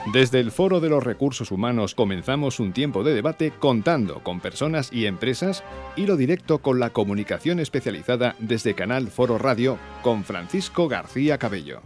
Desde el Foro de los Recursos Humanos comenzamos un tiempo de debate contando con personas y empresas, hilo directo con la comunicación especializada desde Canal Foro Radio con Francisco García Cabello.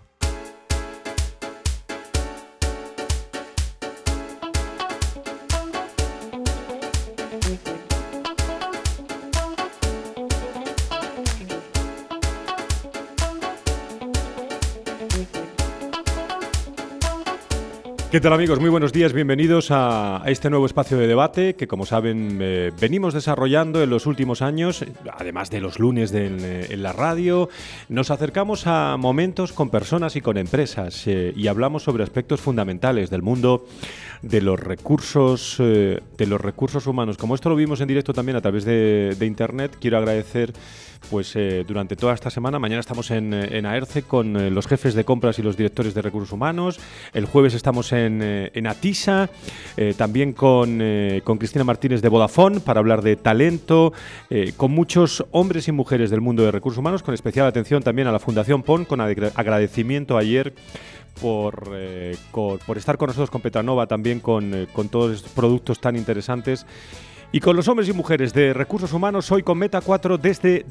¿Qué tal, amigos? Muy buenos días, bienvenidos a este nuevo espacio de debate que, como saben, venimos desarrollando en los últimos años, además de los lunes en la radio. Nos acercamos a momentos con personas y con empresas y hablamos sobre aspectos fundamentales del mundo de los recursos humanos. Como esto lo vimos en directo también a través de internet, quiero agradecer durante toda esta semana. Mañana estamos en AERCE con los jefes de compras y los directores de recursos humanos. El jueves estamos en ATISA, también con Cristina Martínez de Vodafone para hablar de talento, con muchos hombres y mujeres del mundo de recursos humanos, con especial atención también a la Fundación PON, con agradecimiento ayer por estar con nosotros, con Petranova, también con todos estos productos tan interesantes. Y con los hombres y mujeres de recursos humanos, hoy con Meta 4 desde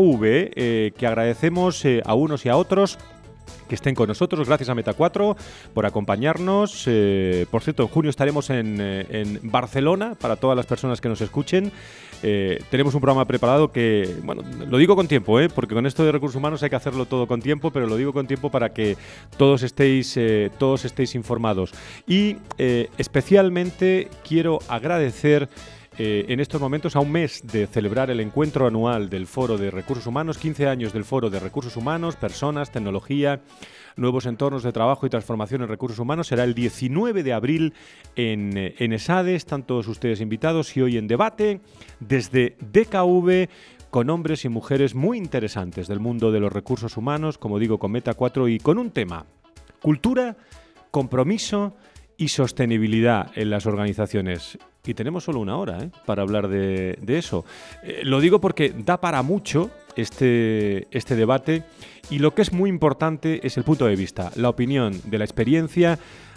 DKV, que agradecemos a unos y a otros que estén con nosotros. Gracias a Meta 4 por acompañarnos. Por cierto, en junio estaremos en Barcelona para todas las personas que nos escuchen. Tenemos un programa preparado que, bueno, lo digo con tiempo, porque con esto de recursos humanos hay que hacerlo todo con tiempo, pero lo digo con tiempo para que todos estéis informados. Y especialmente quiero agradecer en estos momentos, a un mes de celebrar el encuentro anual del Foro de Recursos Humanos, 15 años del Foro de Recursos Humanos, personas, tecnología, nuevos entornos de trabajo y transformación en recursos humanos. Será el 19 de abril en ESADE. Están todos ustedes invitados y hoy en debate desde DKV con hombres y mujeres muy interesantes del mundo de los recursos humanos, como digo, con Meta 4 y con un tema: cultura, compromiso y sostenibilidad en las organizaciones. Y tenemos solo una hora para hablar de eso. Lo digo porque da para mucho este debate, y lo que es muy importante es el punto de vista, la opinión, de la experiencia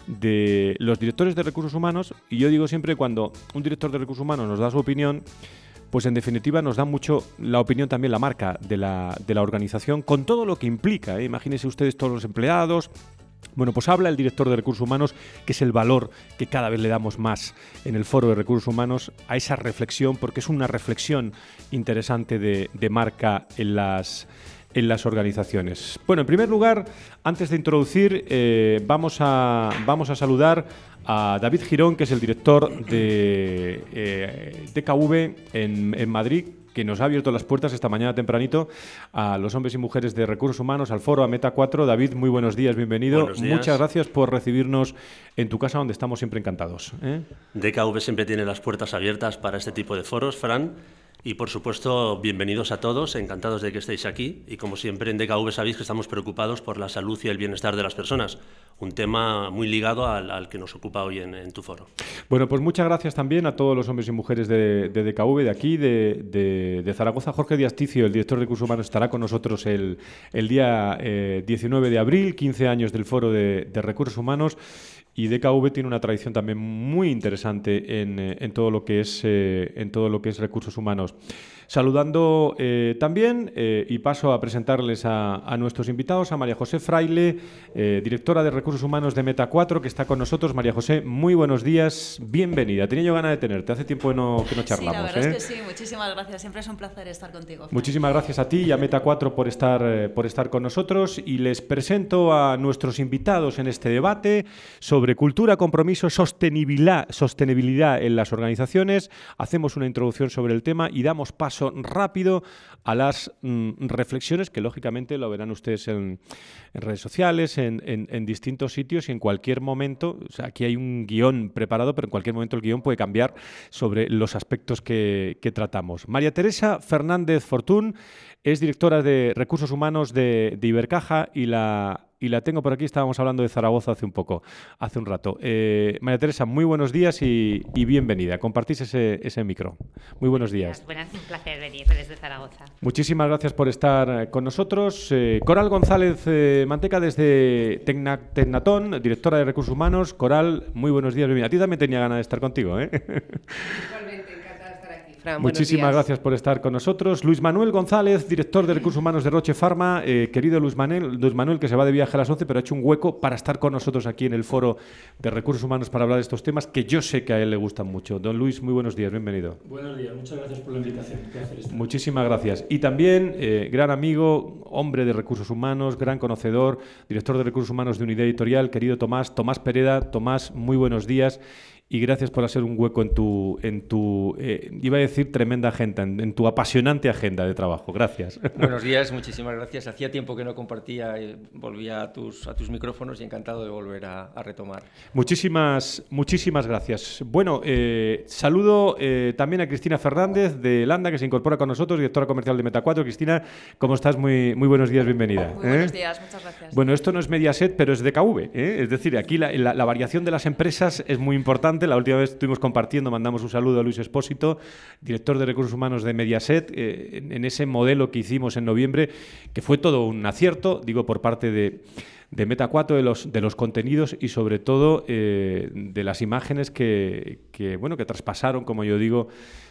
de los directores de recursos humanos. Y yo digo siempre, cuando un director de recursos humanos nos da su opinión, pues en definitiva nos da mucho la opinión, también la marca de la organización, con todo lo que implica. Imagínense ustedes todos los empleados. Bueno, pues habla el director de recursos humanos, que es el valor que cada vez le damos más en el Foro de Recursos Humanos a esa reflexión, porque es una reflexión interesante de marca en las organizaciones. Bueno, en primer lugar, antes de introducir, vamos a saludar a David Girón, que es el director de DKV en Madrid, que nos ha abierto las puertas esta mañana tempranito a los hombres y mujeres de recursos humanos, al foro, a Meta 4. David, muy buenos días, bienvenido. Buenos días. Muchas gracias por recibirnos en tu casa, donde estamos siempre encantados. DKV siempre tiene las puertas abiertas para este tipo de foros, Fran. Y, por supuesto, bienvenidos a todos, encantados de que estéis aquí. Y, como siempre, en DKV sabéis que estamos preocupados por la salud y el bienestar de las personas. Un tema muy ligado al que nos ocupa hoy en tu foro. Bueno, pues muchas gracias también a todos los hombres y mujeres de DKV, de aquí, de Zaragoza. Jorge Díaz Ticio, el director de recursos humanos, estará con nosotros el día 19 de abril, 15 años del Foro de Recursos Humanos. Y DKV tiene una tradición también muy interesante en todo lo que es recursos humanos. Saludando también, y paso a presentarles a nuestros invitados, a María José Fraile, directora de Recursos Humanos de Meta 4, que está con nosotros. María José, muy buenos días, bienvenida. Tenía yo ganas de tenerte, hace tiempo que no charlamos. Sí, la verdad es que sí, muchísimas gracias, siempre es un placer estar contigo. Muchísimas gracias a ti y a Meta 4 por estar con nosotros, y les presento a nuestros invitados en este debate sobre cultura, compromiso, sostenibilidad en las organizaciones. Hacemos una introducción sobre el tema y damos paso rápido a las reflexiones que, lógicamente, lo verán ustedes en redes sociales, en distintos sitios, y en cualquier momento. O sea, aquí hay un guión preparado, pero en cualquier momento el guión puede cambiar sobre los aspectos que tratamos. María Teresa Fernández Fortún es directora de Recursos Humanos de Ibercaja y la y la tengo por aquí. Estábamos hablando de Zaragoza hace un rato. María Teresa, muy buenos días y bienvenida. Compartís ese micro. Muy buenos días. Buenas, un placer venir desde Zaragoza. Muchísimas gracias por estar con nosotros. Coral González Manteca desde Tecnatón, directora de Recursos Humanos. Coral, muy buenos días, bienvenida. A ti también tenía ganas de estar contigo, ¿eh? Igualmente, encantada de estar aquí. Fran, muchísimas gracias por estar con nosotros. Luis Manuel González, director de Recursos Humanos de Roche Pharma. Querido Luis Manuel, que se va de viaje a las 11, pero ha hecho un hueco para estar con nosotros aquí en el foro de Recursos Humanos para hablar de estos temas que yo sé que a él le gustan mucho. Don Luis, muy buenos días, bienvenido. Buenos días, muchas gracias por la invitación. Muchísimas gracias. Y también, gran amigo, hombre de Recursos Humanos, gran conocedor, director de Recursos Humanos de Unidad Editorial, querido Tomás Pereda. Tomás, muy buenos días. Y gracias por hacer un hueco en tu iba a decir tremenda agenda, en tu apasionante agenda de trabajo. Gracias. Buenos días, muchísimas gracias. Hacía tiempo que no compartía, volvía a tus micrófonos y encantado de volver a retomar. Muchísimas gracias. Bueno, saludo también a Cristina Fernández de Landa, que se incorpora con nosotros, directora comercial de Meta 4. Cristina, ¿cómo estás? Muy buenos días, bienvenida. Muy buenos días, muchas gracias. Bueno, esto no es Mediaset, pero es DKV, ¿eh? Es decir, aquí la variación de las empresas es muy importante. La última vez estuvimos compartiendo, mandamos un saludo a Luis Espósito, director de Recursos Humanos de Mediaset, en ese modelo que hicimos en noviembre, que fue todo un acierto, digo, por parte de Meta 4, de los contenidos y sobre todo de las imágenes que traspasaron, como yo digo,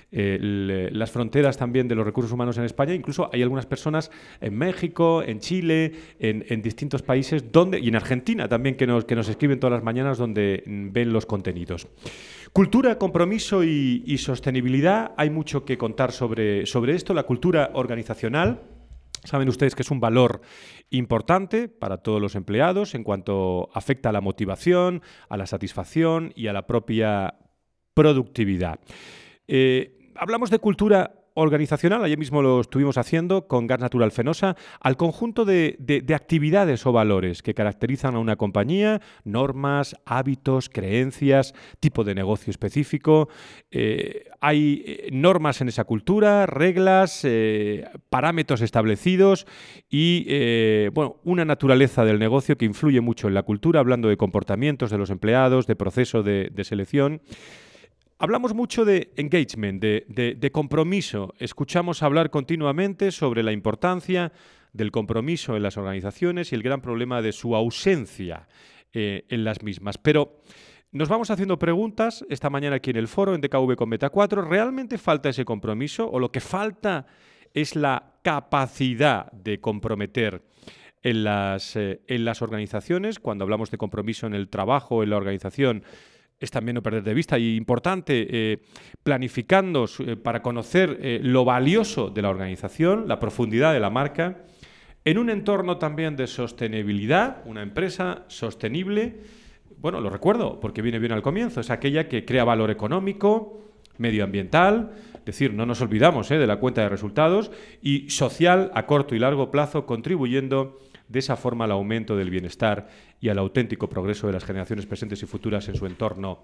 las fronteras también de los recursos humanos en España. Incluso hay algunas personas en México, en Chile, en distintos países y en Argentina también que nos escriben todas las mañanas donde ven los contenidos. Cultura, compromiso y sostenibilidad. Hay mucho que contar sobre esto. La cultura organizacional. Saben ustedes que es un valor importante para todos los empleados en cuanto afecta a la motivación, a la satisfacción y a la propia productividad. Hablamos de cultura organizacional, ayer mismo lo estuvimos haciendo con Gas Natural Fenosa, al conjunto de actividades o valores que caracterizan a una compañía, normas, hábitos, creencias, tipo de negocio específico. Hay normas en esa cultura, reglas, parámetros establecidos y una naturaleza del negocio que influye mucho en la cultura, hablando de comportamientos de los empleados, de proceso de selección. Hablamos mucho de engagement, de compromiso. Escuchamos hablar continuamente sobre la importancia del compromiso en las organizaciones y el gran problema de su ausencia en las mismas. Pero nos vamos haciendo preguntas esta mañana aquí en el foro, en DKV con Meta 4. ¿Realmente falta ese compromiso o lo que falta es la capacidad de comprometer en las organizaciones? Cuando hablamos de compromiso en el trabajo, en la organización, es también no perder de vista y importante planificando para conocer lo valioso de la organización, la profundidad de la marca, en un entorno también de sostenibilidad. Una empresa sostenible, bueno, lo recuerdo porque viene bien al comienzo, es aquella que crea valor económico, medioambiental, es decir, no nos olvidamos de la cuenta de resultados, y social a corto y largo plazo, contribuyendo de esa forma al aumento del bienestar y al auténtico progreso de las generaciones presentes y futuras en su entorno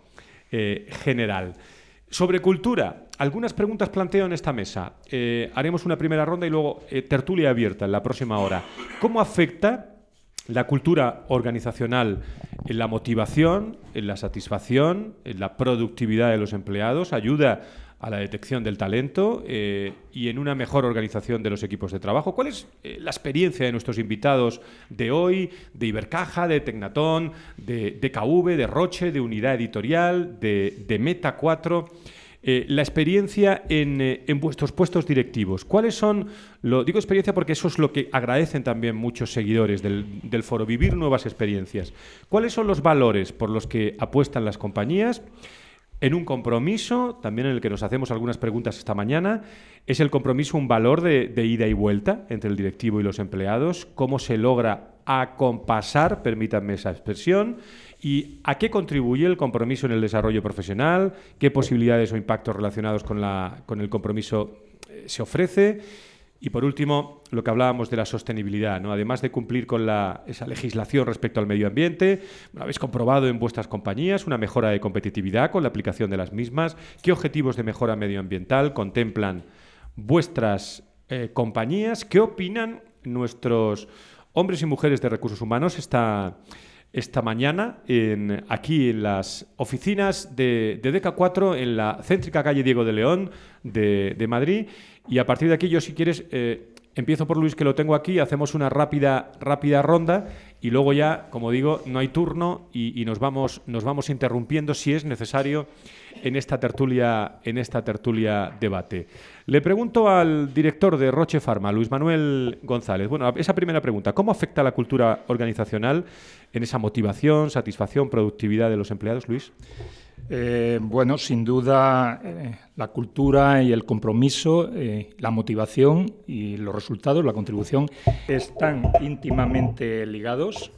general. Sobre cultura, algunas preguntas planteo en esta mesa. Haremos una primera ronda y luego tertulia abierta en la próxima hora. ¿Cómo afecta la cultura organizacional en la motivación, en la satisfacción, en la productividad de los empleados? ¿Ayuda a la detección del talento y en una mejor organización de los equipos de trabajo? ¿Cuál es la experiencia de nuestros invitados de hoy, de Ibercaja, de Tecnatón, de DKV, de Roche, de Unidad Editorial, de Meta 4? La experiencia en vuestros puestos directivos. ¿Cuáles son? Digo experiencia porque eso es lo que agradecen también muchos seguidores del foro, vivir nuevas experiencias. ¿Cuáles son los valores por los que apuestan las compañías? En un compromiso, también en el que nos hacemos algunas preguntas esta mañana, ¿es el compromiso un valor de ida y vuelta entre el directivo y los empleados? ¿Cómo se logra acompasar, permítanme esa expresión? ¿Y a qué contribuye el compromiso en el desarrollo profesional? ¿Qué posibilidades o impactos relacionados con el compromiso se ofrece? Y por último, lo que hablábamos de la sostenibilidad, ¿no? Además de cumplir con esa legislación respecto al medio ambiente, habéis comprobado en vuestras compañías una mejora de competitividad con la aplicación de las mismas. ¿Qué objetivos de mejora medioambiental contemplan vuestras compañías? ¿Qué opinan nuestros hombres y mujeres de recursos humanos esta mañana aquí en las oficinas de DK4 en la céntrica calle Diego de León de Madrid. Y a partir de aquí yo, si quieres, empiezo por Luis, que lo tengo aquí, hacemos una rápida ronda y luego ya, como digo, no hay turno y nos vamos interrumpiendo si es necesario en esta tertulia debate. Le pregunto al director de Roche Pharma, Luis Manuel González. Bueno, esa primera pregunta, ¿cómo afecta la cultura organizacional en esa motivación, satisfacción, productividad de los empleados, Luis? Bueno, sin duda la cultura y el compromiso, la motivación y los resultados, la contribución, están íntimamente ligados.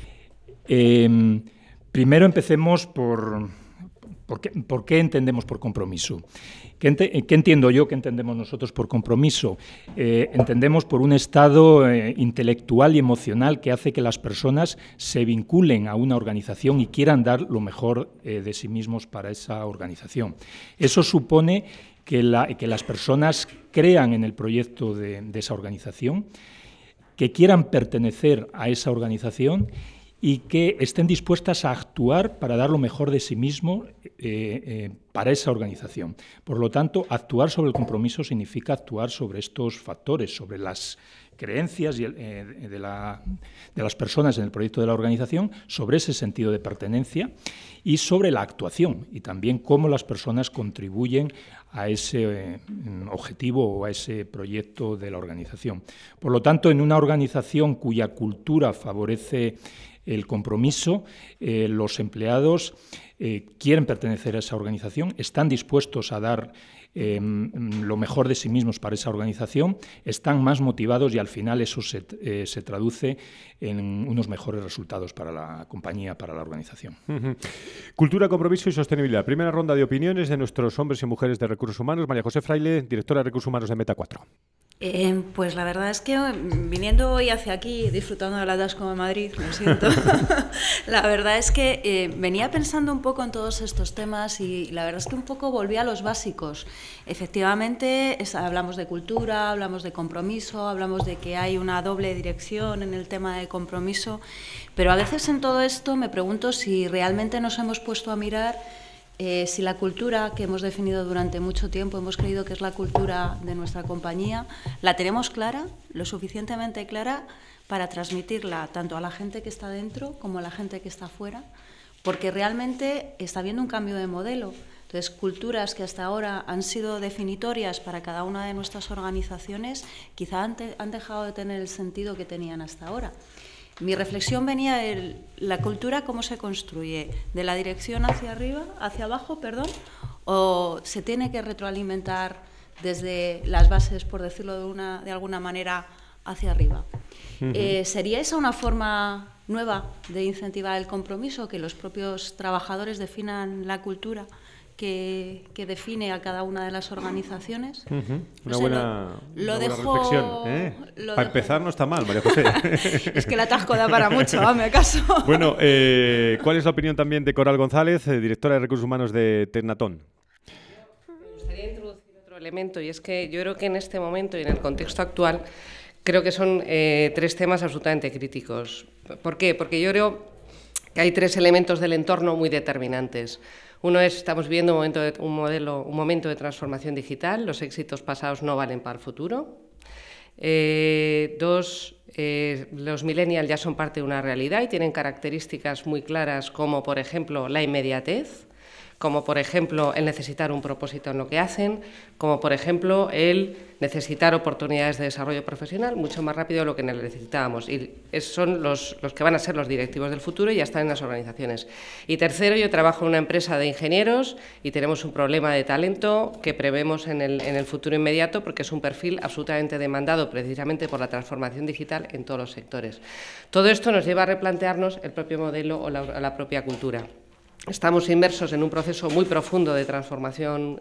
Primero empecemos por qué entendemos por compromiso. ¿Qué entiendo yo? ¿Qué entendemos nosotros por compromiso? Entendemos por un estado intelectual y emocional que hace que las personas se vinculen a una organización y quieran dar lo mejor de sí mismos para esa organización. Eso supone que las personas crean en el proyecto de esa organización, que quieran pertenecer a esa organización y que estén dispuestas a actuar para dar lo mejor de sí mismo para esa organización. Por lo tanto, actuar sobre el compromiso significa actuar sobre estos factores, sobre las creencias de las personas en el proyecto de la organización, sobre ese sentido de pertenencia y sobre la actuación y también cómo las personas contribuyen a ese objetivo o a ese proyecto de la organización. Por lo tanto, en una organización cuya cultura favorece el compromiso, los empleados quieren pertenecer a esa organización, están dispuestos a dar lo mejor de sí mismos para esa organización, están más motivados y al final eso se traduce en unos mejores resultados para la compañía, para la organización. Cultura, compromiso y sostenibilidad. Primera ronda de opiniones de nuestros hombres y mujeres de recursos humanos. María José Fraile, directora de recursos humanos de Meta 4. Pues la verdad es que viniendo hoy hacia aquí, disfrutando de la Dasco de Madrid, me siento, la verdad es que venía pensando un poco en todos estos temas y la verdad es que un poco volví a los básicos. Efectivamente, hablamos de cultura, hablamos de compromiso, hablamos de que hay una doble dirección en el tema de compromiso, pero a veces en todo esto me pregunto si realmente nos hemos puesto a mirar si la cultura que hemos definido durante mucho tiempo, hemos creído que es la cultura de nuestra compañía, la tenemos clara, lo suficientemente clara para transmitirla tanto a la gente que está dentro como a la gente que está fuera, porque realmente está habiendo un cambio de modelo. Entonces, culturas que hasta ahora han sido definitorias para cada una de nuestras organizaciones, quizá han dejado de tener el sentido que tenían hasta ahora. Mi reflexión venía de la cultura, cómo se construye, de la dirección hacia arriba, hacia abajo, perdón, o se tiene que retroalimentar desde las bases, por decirlo de alguna manera, hacia arriba. ¿Sería esa una forma nueva de incentivar el compromiso, que los propios trabajadores definan la cultura que define a cada una de las organizaciones? Una buena reflexión. Para empezar no está mal, María José. Es que el atasco da para mucho, hazme caso. Bueno, ¿cuál es la opinión también de Coral González, directora de Recursos Humanos de Tecnatón? Me gustaría introducir otro elemento, y es que yo creo que en este momento y en el contexto actual creo que son tres temas absolutamente críticos. ¿Por qué? Porque yo creo que hay tres elementos del entorno muy determinantes. Uno es, estamos viviendo un momento de transformación digital, los éxitos pasados no valen para el futuro. Dos, los millennials ya son parte de una realidad y tienen características muy claras como, por ejemplo, la inmediatez, como, por ejemplo, el necesitar un propósito en lo que hacen, como, por ejemplo, el necesitar oportunidades de desarrollo profesional mucho más rápido de lo que necesitábamos. Y son los que van a ser los directivos del futuro y ya están en las organizaciones. Y tercero, yo trabajo en una empresa de ingenieros y tenemos un problema de talento que prevemos en el futuro inmediato, porque es un perfil absolutamente demandado precisamente por la transformación digital en todos los sectores. Todo esto nos lleva a replantearnos el propio modelo o la propia cultura. Estamos inmersos en un proceso muy profundo de transformación,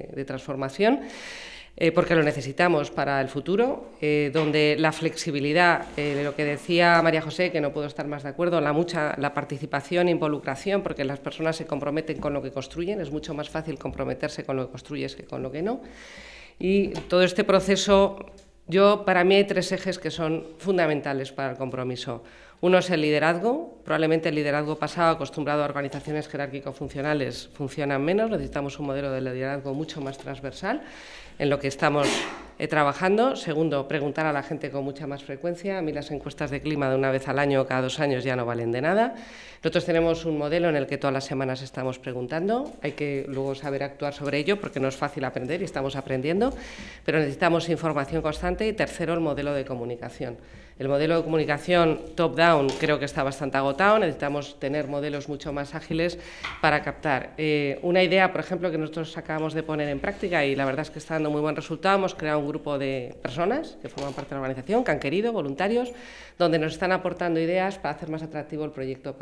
porque lo necesitamos para el futuro, donde la flexibilidad, de lo que decía María José, que no puedo estar más de acuerdo, la participación e involucración, porque las personas se comprometen con lo que construyen, es mucho más fácil comprometerse con lo que construyes que con lo que no. Y todo este proceso Para mí hay 3 ejes que son fundamentales para el compromiso. Uno es el liderazgo. Probablemente el liderazgo pasado, acostumbrado a organizaciones jerárquico-funcionales, funcionan menos. Necesitamos un modelo de liderazgo mucho más transversal, en lo que estamos trabajando. Segundo, preguntar a la gente con mucha más frecuencia. A mí las encuestas de clima de una vez al año o cada 2 años ya no valen de nada. Nosotros tenemos un modelo en el que todas las semanas estamos preguntando. Hay que luego saber actuar sobre ello porque no es fácil aprender y estamos aprendiendo, pero necesitamos información constante. Y tercero, el modelo de comunicación. El modelo de comunicación top-down creo que está bastante agotado. Necesitamos tener modelos mucho más ágiles para captar. Una idea, por ejemplo, que nosotros acabamos de poner en práctica y la verdad es que está dando muy buen resultado. Hemos creado un grupo de personas que forman parte de la organización, que han querido, voluntarios, donde nos están aportando ideas para hacer más atractivo el proyecto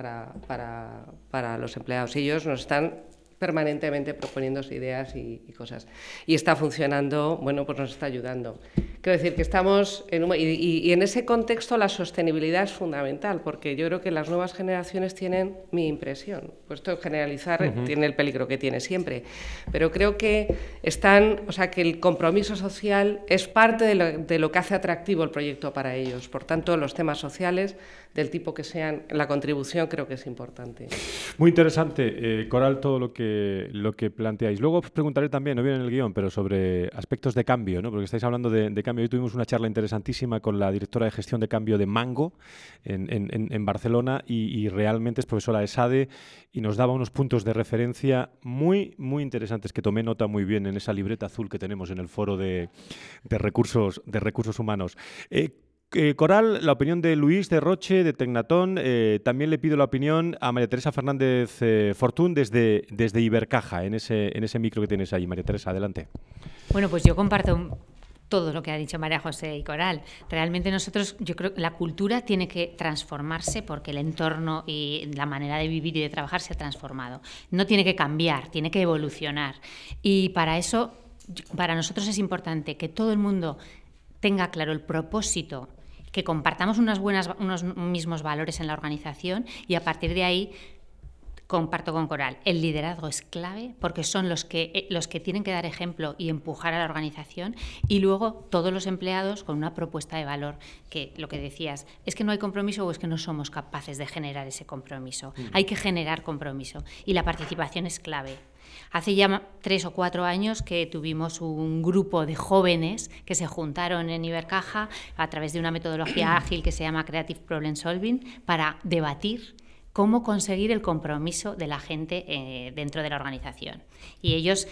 para los empleados. Ellos nos están permanentemente proponiéndose ideas y cosas. Y está funcionando, bueno, pues nos está ayudando. Quiero decir que estamos en ese contexto la sostenibilidad es fundamental, porque yo creo que las nuevas generaciones tienen mi impresión. Puesto generalizar tiene el peligro que tiene siempre, pero creo que que el compromiso social es parte de lo que hace atractivo el proyecto para ellos. Por tanto, los temas sociales, del tipo que sean, la contribución creo que es importante. Muy interesante, Coral, todo lo que planteáis. Luego os preguntaré también, no viene en el guión, pero sobre aspectos de cambio, ¿no? Porque estáis hablando de cambio. Hoy tuvimos una charla interesantísima con la directora de gestión de cambio de Mango en Barcelona y realmente es profesora de SADE y nos daba unos puntos de referencia muy, muy interesantes que tomé nota muy bien en esa libreta azul que tenemos en el foro de recursos humanos. Coral, la opinión de Luis de Roche, de Tecnatón. También le pido la opinión a María Teresa Fernández Fortún desde Ibercaja, en ese micro que tienes ahí. María Teresa, adelante. Bueno, pues yo comparto todo lo que ha dicho María José y Coral. Realmente yo creo que la cultura tiene que transformarse porque el entorno y la manera de vivir y de trabajar se ha transformado. No tiene que cambiar, tiene que evolucionar. Y para eso, para nosotros es importante que todo el mundo tenga claro el propósito, que compartamos unos mismos valores en la organización y a partir de ahí comparto con Coral. El liderazgo es clave porque son los que tienen que dar ejemplo y empujar a la organización y luego todos los empleados con una propuesta de valor que lo que decías, es que no hay compromiso o es que no somos capaces de generar ese compromiso. Hay que generar compromiso y la participación es clave. Hace ya 3 o 4 años que tuvimos un grupo de jóvenes que se juntaron en Ibercaja a través de una metodología ágil que se llama Creative Problem Solving para debatir cómo conseguir el compromiso de la gente dentro de la organización. Y ellos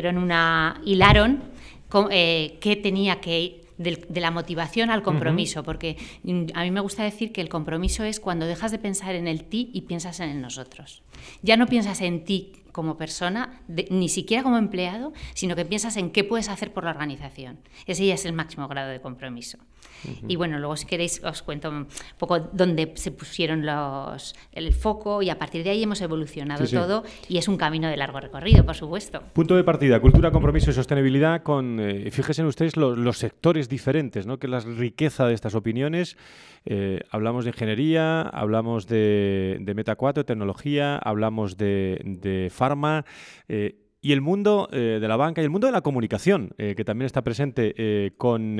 hilaron qué tenía que ir de la motivación al compromiso, porque a mí me gusta decir que el compromiso es cuando dejas de pensar en el ti y piensas en el nosotros. Ya no piensas en ti como persona, ni siquiera como empleado, sino que piensas en qué puedes hacer por la organización. Ese ya es el máximo grado de compromiso. Y bueno, luego si queréis os cuento un poco dónde se pusieron el foco y a partir de ahí hemos evolucionado todo y es un camino de largo recorrido, por supuesto. Punto de partida, cultura, compromiso y sostenibilidad con, fíjense en ustedes los sectores diferentes, ¿no? Que es la riqueza de estas opiniones. Hablamos de ingeniería, hablamos de Meta 4, tecnología, hablamos de farma y el mundo de la banca y el mundo de la comunicación, que también está presente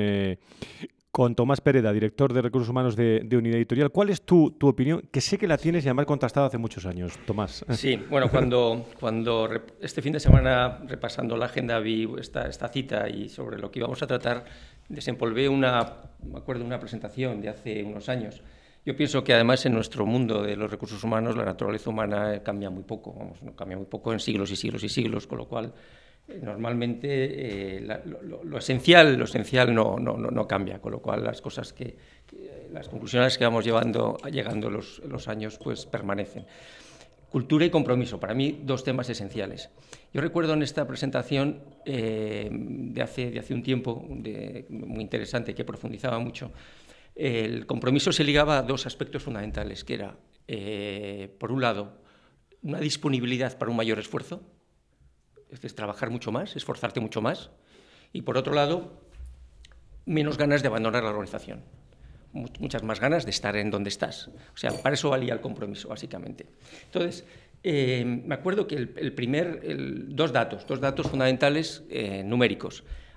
con Tomás Pereda, director de Recursos Humanos de Unidad Editorial. ¿Cuál es tu opinión? Que sé que la tienes y además contrastada hace muchos años, Tomás. Sí, bueno, cuando este fin de semana, repasando la agenda, vi esta cita y sobre lo que íbamos a tratar, desempolvé me acuerdo de una presentación de hace unos años. Yo pienso que además en nuestro mundo de los recursos humanos la naturaleza humana cambia muy poco, cambia muy poco en siglos y siglos y siglos, con lo cual normalmente lo esencial no cambia, con lo cual las cosas las conclusiones que vamos llegando los años pues permanecen. Cultura y compromiso, para mí 2 temas esenciales. Yo recuerdo en esta presentación de hace un tiempo muy interesante que profundizaba mucho. El compromiso se ligaba a 2 aspectos fundamentales, que era, por un lado, una disponibilidad para un mayor esfuerzo, es decir, trabajar mucho más, esforzarte mucho más, y por otro lado, menos ganas de abandonar la organización, muchas más ganas de estar en donde estás. O sea, para eso valía el compromiso, básicamente. Entonces, me acuerdo que dos datos fundamentales numéricos.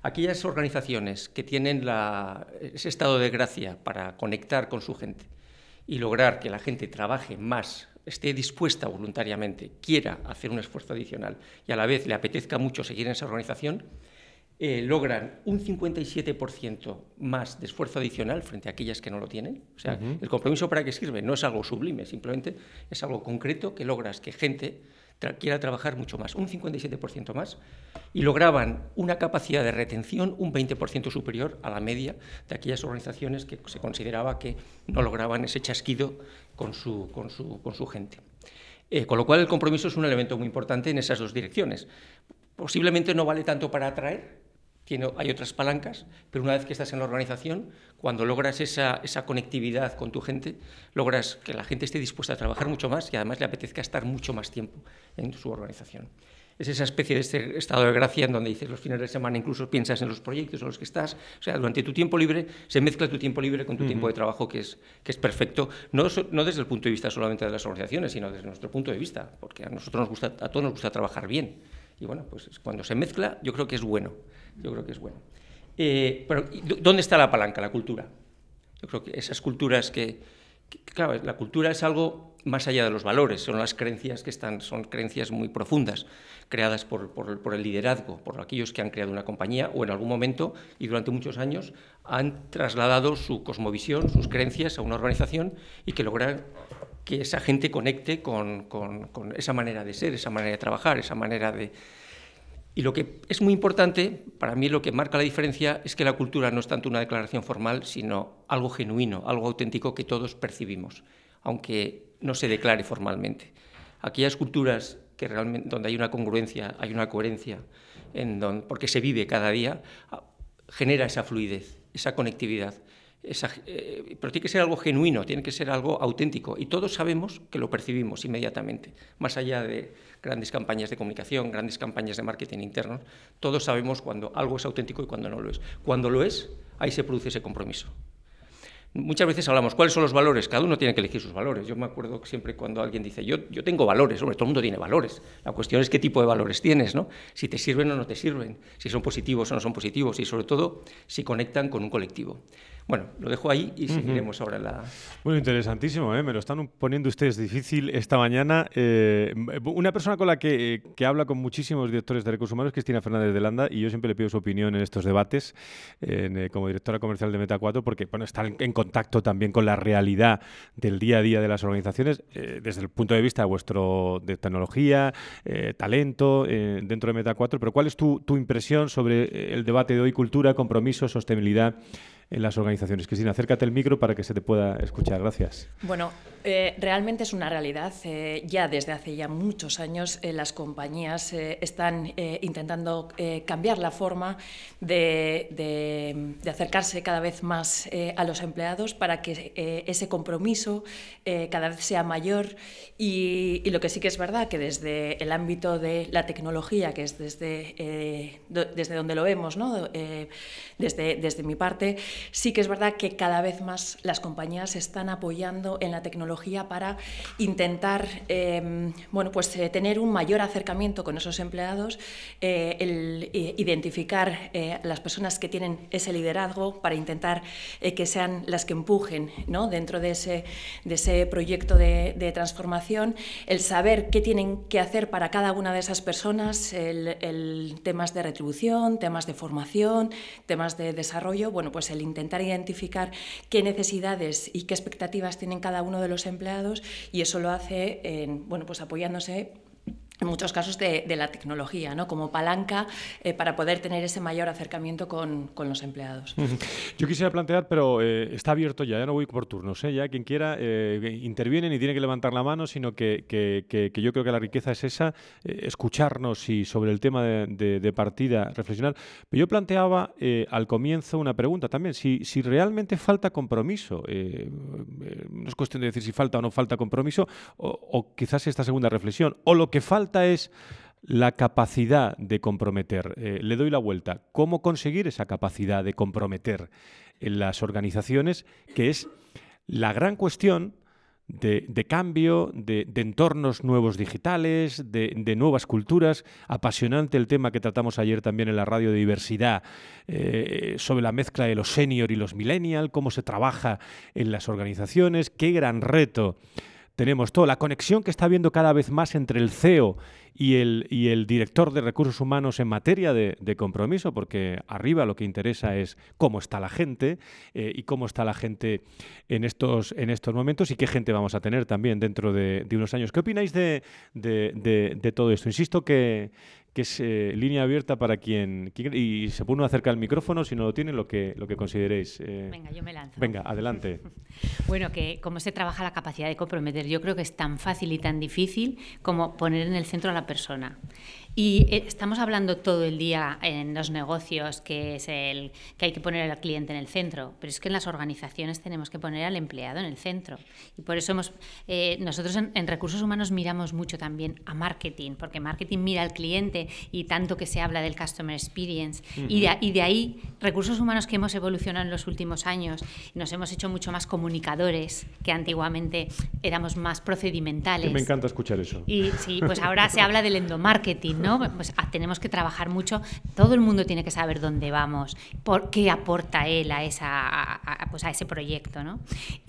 aquellas organizaciones que tienen ese estado de gracia para conectar con su gente y lograr que la gente trabaje más, esté dispuesta voluntariamente, quiera hacer un esfuerzo adicional y a la vez le apetezca mucho seguir en esa organización, logran un 57% más de esfuerzo adicional frente a aquellas que no lo tienen. O sea, el compromiso, ¿para qué sirve? No es algo sublime, simplemente es algo concreto que logras que gente quiera trabajar mucho más, un 57% más, y lograban una capacidad de retención un 20% superior a la media de aquellas organizaciones que se consideraba que no lograban ese chasquido con su gente. Con lo cual el compromiso es un elemento muy importante en esas dos direcciones. Posiblemente no vale tanto para atraer, hay otras palancas, pero una vez que estás en la organización, cuando logras esa conectividad con tu gente, logras que la gente esté dispuesta a trabajar mucho más y además le apetezca estar mucho más tiempo en su organización. Es esa especie de este estado de gracia en donde dices los fines de semana incluso piensas en los proyectos en los que estás. O sea, durante tu tiempo libre se mezcla tu tiempo libre con tu tiempo de trabajo, que es perfecto, no desde el punto de vista solamente de las organizaciones, sino desde nuestro punto de vista, porque a todos nos gusta trabajar bien. Y bueno, pues cuando se mezcla, yo creo que es bueno. Pero ¿dónde está la palanca? La cultura. Yo creo que esas culturas claro, la cultura es algo más allá de los valores, son las creencias son creencias muy profundas, creadas por el liderazgo, por aquellos que han creado una compañía o en algún momento y durante muchos años han trasladado su cosmovisión, sus creencias a una organización y que logran que esa gente conecte con esa manera de ser, esa manera de trabajar, esa manera de... Y lo que es muy importante, para mí lo que marca la diferencia es que la cultura no es tanto una declaración formal, sino algo genuino, algo auténtico que todos percibimos, aunque no se declare formalmente. Aquellas culturas que realmente, donde hay una congruencia, hay una coherencia, porque se vive cada día, genera esa fluidez, esa conectividad. Pero tiene que ser algo genuino, tiene que ser algo auténtico y todos sabemos que lo percibimos inmediatamente, más allá de grandes campañas de comunicación, grandes campañas de marketing internos, todos sabemos cuando algo es auténtico y cuando no lo es. Cuando lo es, ahí se produce ese compromiso. Muchas veces hablamos, ¿cuáles son los valores? Cada uno tiene que elegir sus valores. Yo me acuerdo siempre cuando alguien dice, yo tengo valores, hombre, todo el mundo tiene valores. La cuestión es qué tipo de valores tienes, ¿no? Si te sirven o no te sirven, si son positivos o no son positivos y sobre todo si conectan con un colectivo. Bueno, lo dejo ahí y seguiremos ahora en la... Bueno, interesantísimo, ¿eh? Me lo están poniendo ustedes difícil esta mañana. Una persona con la que habla con muchísimos directores de recursos humanos es Cristina Fernández de Landa y yo siempre le pido su opinión en estos debates como directora comercial de Meta 4 porque bueno, está en contacto también con la realidad del día a día de las organizaciones desde el punto de vista de tecnología, talento dentro de Meta 4. Pero ¿cuál es tu impresión sobre el debate de hoy, cultura, compromiso, sostenibilidad en las organizaciones? Cristina, acércate el micro para que se te pueda escuchar. Gracias. Bueno, realmente es una realidad. Ya desde hace ya muchos años las compañías están intentando cambiar la forma de acercarse cada vez más a los empleados para que ese compromiso cada vez sea mayor y lo que sí que es verdad que desde el ámbito de la tecnología, que es desde donde lo vemos, ¿no? Desde mi parte, sí que es verdad que cada vez más las compañías se están apoyando en la tecnología para intentar tener un mayor acercamiento con esos empleados, identificar las personas que tienen ese liderazgo para intentar que sean las que empujen, ¿no? Dentro de ese proyecto de transformación, el saber qué tienen que hacer para cada una de esas personas, temas de retribución, temas de formación, temas de desarrollo, bueno, pues el intentar identificar qué necesidades y qué expectativas tienen cada uno de los empleados y eso lo hace apoyándose en muchos casos de la tecnología, ¿no? Como palanca para poder tener ese mayor acercamiento con los empleados. Yo quisiera plantear, pero está abierto ya no voy por turnos, ya quien quiera interviene ni tiene que levantar la mano, sino que yo creo que la riqueza es esa, escucharnos y sobre el tema de partida reflexionar. Pero yo planteaba al comienzo una pregunta también, si realmente falta compromiso, no es cuestión de decir si falta o no falta compromiso, o quizás esta segunda reflexión, o lo que falta es la capacidad de comprometer. Le doy la vuelta. ¿Cómo conseguir esa capacidad de comprometer en las organizaciones? Que es la gran cuestión de cambio, de entornos nuevos digitales, de nuevas culturas. Apasionante el tema que tratamos ayer también en la radio de diversidad, sobre la mezcla de los senior y los millennial, cómo se trabaja en las organizaciones, qué gran reto tenemos todo, la conexión que está habiendo cada vez más entre el CEO y el director de recursos humanos en materia de compromiso, porque arriba lo que interesa es cómo está la gente y cómo está la gente en estos momentos y qué gente vamos a tener también dentro de unos años. ¿Qué opináis de todo esto? Insisto que es línea abierta para quien y se puede uno acercar al micrófono si no lo tiene, lo que consideréis. Venga, yo me lanzo. Venga, adelante. Bueno, que cómo se trabaja la capacidad de comprometer, yo creo que es tan fácil y tan difícil como poner en el centro a la persona. Y estamos hablando todo el día en los negocios que hay que poner al cliente en el centro, pero es que en las organizaciones tenemos que poner al empleado en el centro. Y por eso nosotros en recursos humanos miramos mucho también a marketing, porque marketing mira al cliente y tanto que se habla del customer experience. Uh-huh. Y de ahí, recursos humanos que hemos evolucionado en los últimos años, nos hemos hecho mucho más comunicadores, que antiguamente éramos más procedimentales. Me encanta escuchar eso. Y sí, pues ahora se habla del endomarketing, ¿no? Pues tenemos que trabajar mucho, todo el mundo tiene que saber dónde vamos, por qué aporta él a ese proyecto, ¿no?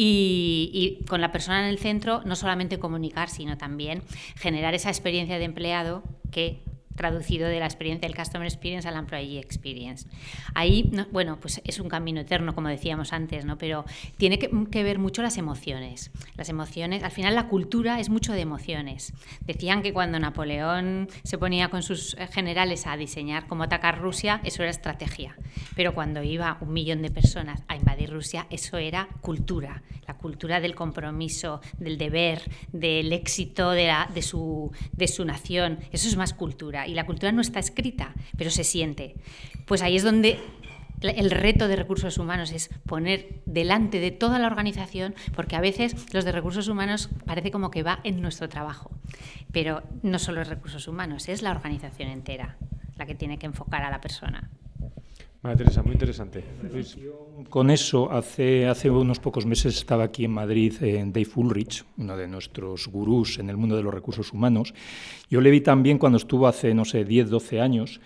Y con la persona en el centro, no solamente comunicar, sino también generar esa experiencia de empleado que traducido de la experiencia del Customer Experience a la Employee Experience. Ahí, bueno, pues es un camino eterno, como decíamos antes, ¿no? Pero tiene que ver mucho las emociones. Las emociones, al final la cultura es mucho de emociones. Decían que cuando Napoleón se ponía con sus generales a diseñar cómo atacar Rusia, eso era estrategia. Pero cuando iba 1 millón de personas a invadir Rusia, eso era cultura. La cultura del compromiso, del deber, del éxito de su nación. Eso es más cultura. Y la cultura no está escrita, pero se siente. Pues ahí es donde el reto de recursos humanos es poner delante de toda la organización, porque a veces los de recursos humanos parece como que va en nuestro trabajo, pero no solo es recursos humanos, es la organización entera la que tiene que enfocar a la persona. María Teresa, muy interesante. Luis. Con eso, hace unos pocos meses estaba aquí en Madrid Dave Ulrich, uno de nuestros gurús en el mundo de los recursos humanos. Yo le vi también cuando estuvo hace, 10, 12 años.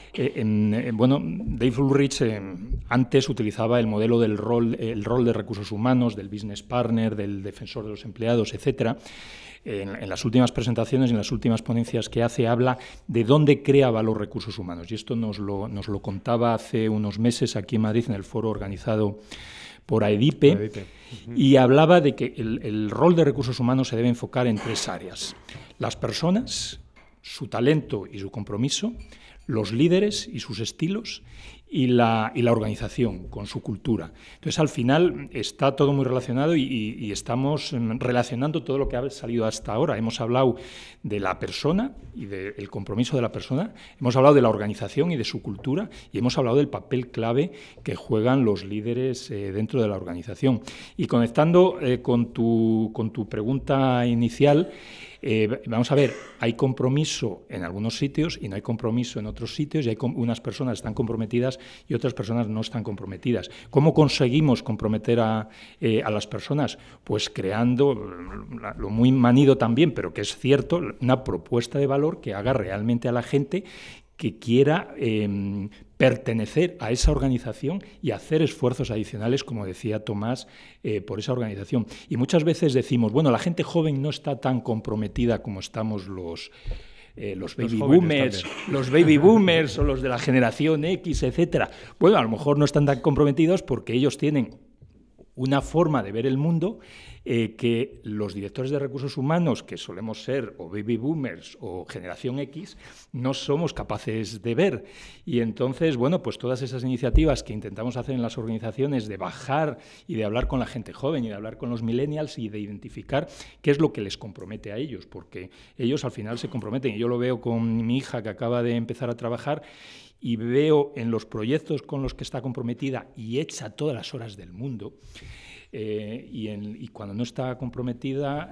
Dave Ulrich antes utilizaba el modelo del rol de recursos humanos, del business partner, del defensor de los empleados, etcétera. En las últimas presentaciones, en las últimas ponencias que hace, habla de dónde crea valor recursos humanos. Y esto nos lo contaba hace unos meses aquí en Madrid, en el foro organizado por AEDIPE. Uh-huh. Y hablaba de que el rol de recursos humanos se debe enfocar en 3 áreas. Las personas, su talento y su compromiso, los líderes y sus estilos, y la organización con su cultura. Entonces, al final, está todo muy relacionado y estamos relacionando todo lo que ha salido hasta ahora. Hemos hablado de la persona y del compromiso de la persona, hemos hablado de la organización y de su cultura, y hemos hablado del papel clave que juegan los líderes dentro de la organización. Y conectando con tu pregunta inicial, vamos a ver, hay compromiso en algunos sitios y no hay compromiso en otros sitios, y hay unas personas están comprometidas y otras personas no están comprometidas. ¿Cómo conseguimos comprometer a las personas? Pues creando, lo muy manido también, pero que es cierto, una propuesta de valor que haga realmente a la gente que quiera pertenecer a esa organización y hacer esfuerzos adicionales, como decía Tomás, por esa organización. Y muchas veces decimos, bueno, la gente joven no está tan comprometida como estamos los baby boomers o los de la generación X, etcétera. Bueno, a lo mejor no están tan comprometidos porque ellos tienen una forma de ver el mundo que los directores de recursos humanos, que solemos ser o baby boomers o generación X, no somos capaces de ver. Y entonces, bueno, pues todas esas iniciativas que intentamos hacer en las organizaciones de bajar y de hablar con la gente joven y de hablar con los millennials y de identificar qué es lo que les compromete a ellos, porque ellos al final se comprometen. Y yo lo veo con mi hija, que acaba de empezar a trabajar, y veo en los proyectos con los que está comprometida y echa todas las horas del mundo, y cuando no está comprometida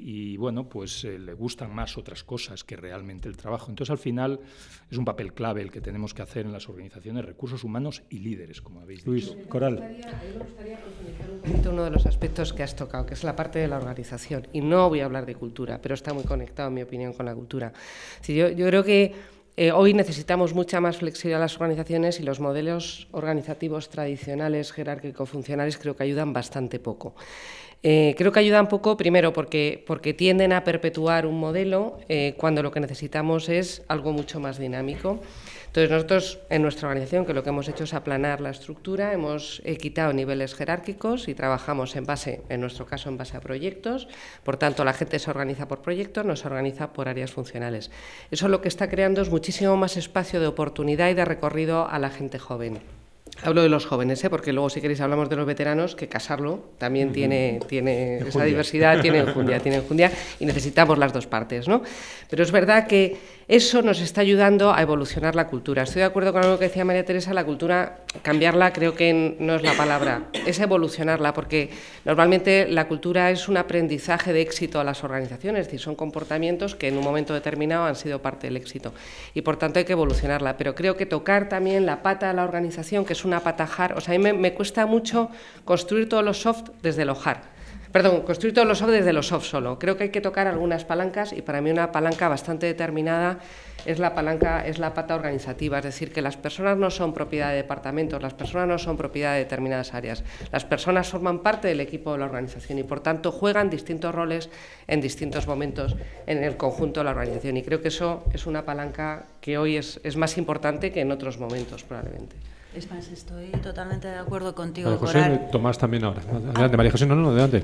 pues le gustan más otras cosas que realmente el trabajo. Entonces, al final, es un papel clave el que tenemos que hacer en las organizaciones, recursos humanos y líderes, como habéis dicho. Luis, Coral. Me gustaría profundizar un poquito uno de los aspectos que has tocado, que es la parte de la organización. Y no voy a hablar de cultura, pero está muy conectado, en mi opinión, con la cultura. Sí, yo creo que hoy necesitamos mucha más flexibilidad en las organizaciones y los modelos organizativos tradicionales, jerárquico-funcionales, creo que ayudan bastante poco. Creo que ayudan poco, primero, porque tienden a perpetuar un modelo cuando lo que necesitamos es algo mucho más dinámico. Entonces, nosotros en nuestra organización, que lo que hemos hecho es aplanar la estructura, hemos quitado niveles jerárquicos y trabajamos en nuestro caso, en base a proyectos. Por tanto, la gente se organiza por proyectos, no se organiza por áreas funcionales. Eso lo que está creando es muchísimo más espacio de oportunidad y de recorrido a la gente joven. Hablo de los jóvenes, porque luego, si queréis, hablamos de los veteranos, que casarlo también tiene esa diversidad, tiene enjundia, y necesitamos las dos partes, ¿no? Pero es verdad que eso nos está ayudando a evolucionar la cultura. Estoy de acuerdo con algo que decía María Teresa, la cultura, cambiarla creo que no es la palabra, es evolucionarla, porque normalmente la cultura es un aprendizaje de éxito a las organizaciones, es decir, son comportamientos que en un momento determinado han sido parte del éxito, y por tanto hay que evolucionarla. Pero creo que tocar también la pata de la organización, que es una pata hard, o sea, a mí me cuesta mucho construir todos los soft desde lo hard. Construir todos los soft desde los soft solo. Creo que hay que tocar algunas palancas, y para mí una palanca bastante determinada es la pata organizativa, es decir, que las personas no son propiedad de departamentos, las personas no son propiedad de determinadas áreas, las personas forman parte del equipo de la organización y por tanto juegan distintos roles en distintos momentos en el conjunto de la organización, y creo que eso es una palanca que hoy es más importante que en otros momentos probablemente. Es más, estoy totalmente de acuerdo contigo, María José, Coral. Tomás también ahora. Adelante, María José, no, adelante.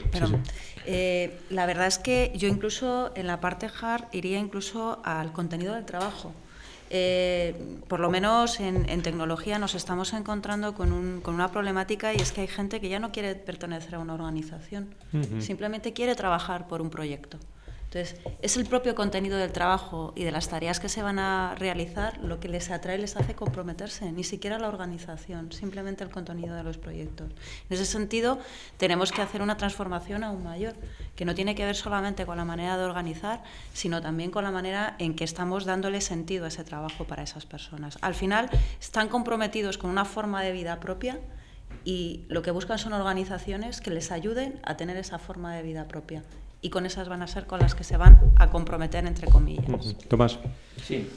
Sí. La verdad es que yo incluso en la parte hard iría incluso al contenido del trabajo. Por lo menos en tecnología nos estamos encontrando con una problemática, y es que hay gente que ya no quiere pertenecer a una organización, simplemente quiere trabajar por un proyecto. Entonces, es el propio contenido del trabajo y de las tareas que se van a realizar lo que les atrae y les hace comprometerse, ni siquiera la organización, simplemente el contenido de los proyectos. En ese sentido, tenemos que hacer una transformación aún mayor, que no tiene que ver solamente con la manera de organizar, sino también con la manera en que estamos dándole sentido a ese trabajo para esas personas. Al final, están comprometidos con una forma de vida propia, y lo que buscan son organizaciones que les ayuden a tener esa forma de vida propia. Y con esas van a ser con las que se van a comprometer, entre comillas. Tomás. Sí.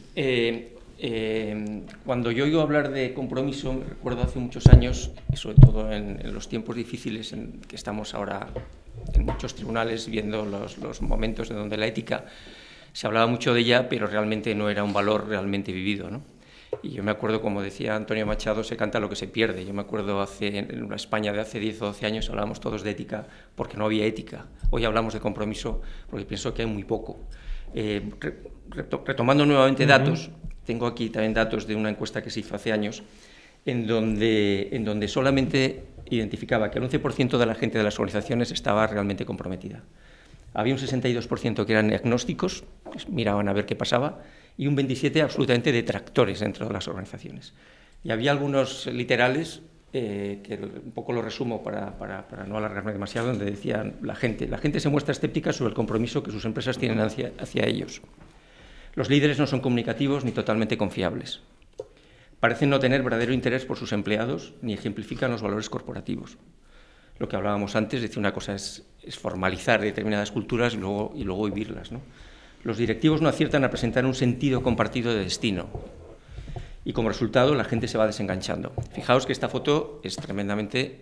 Cuando yo oigo hablar de compromiso, me recuerdo hace muchos años, y sobre todo en los tiempos difíciles en que estamos ahora en muchos tribunales viendo los momentos en donde la ética se hablaba mucho de ella, pero realmente no era un valor realmente vivido, ¿no? Y yo me acuerdo, como decía Antonio Machado, se canta lo que se pierde. Yo me acuerdo en la España de hace 10 o 12 años hablábamos todos de ética porque no había ética. Hoy hablamos de compromiso porque pienso que hay muy poco. Retomando nuevamente datos, tengo aquí también datos de una encuesta que se hizo hace años en donde solamente identificaba que el 11% de la gente de las organizaciones estaba realmente comprometida. Había un 62% que eran agnósticos, pues miraban a ver qué pasaba, y un 27% absolutamente detractores dentro de las organizaciones. Y había algunos literales, que un poco lo resumo para no alargarme demasiado, donde decían la gente se muestra escéptica sobre el compromiso que sus empresas tienen hacia ellos. Los líderes no son comunicativos ni totalmente confiables. Parecen no tener verdadero interés por sus empleados ni ejemplifican los valores corporativos. Lo que hablábamos antes, es decir, una cosa es formalizar determinadas culturas y luego vivirlas, ¿no? Los directivos no aciertan a presentar un sentido compartido de destino y como resultado la gente se va desenganchando. Fijaos que esta foto es tremendamente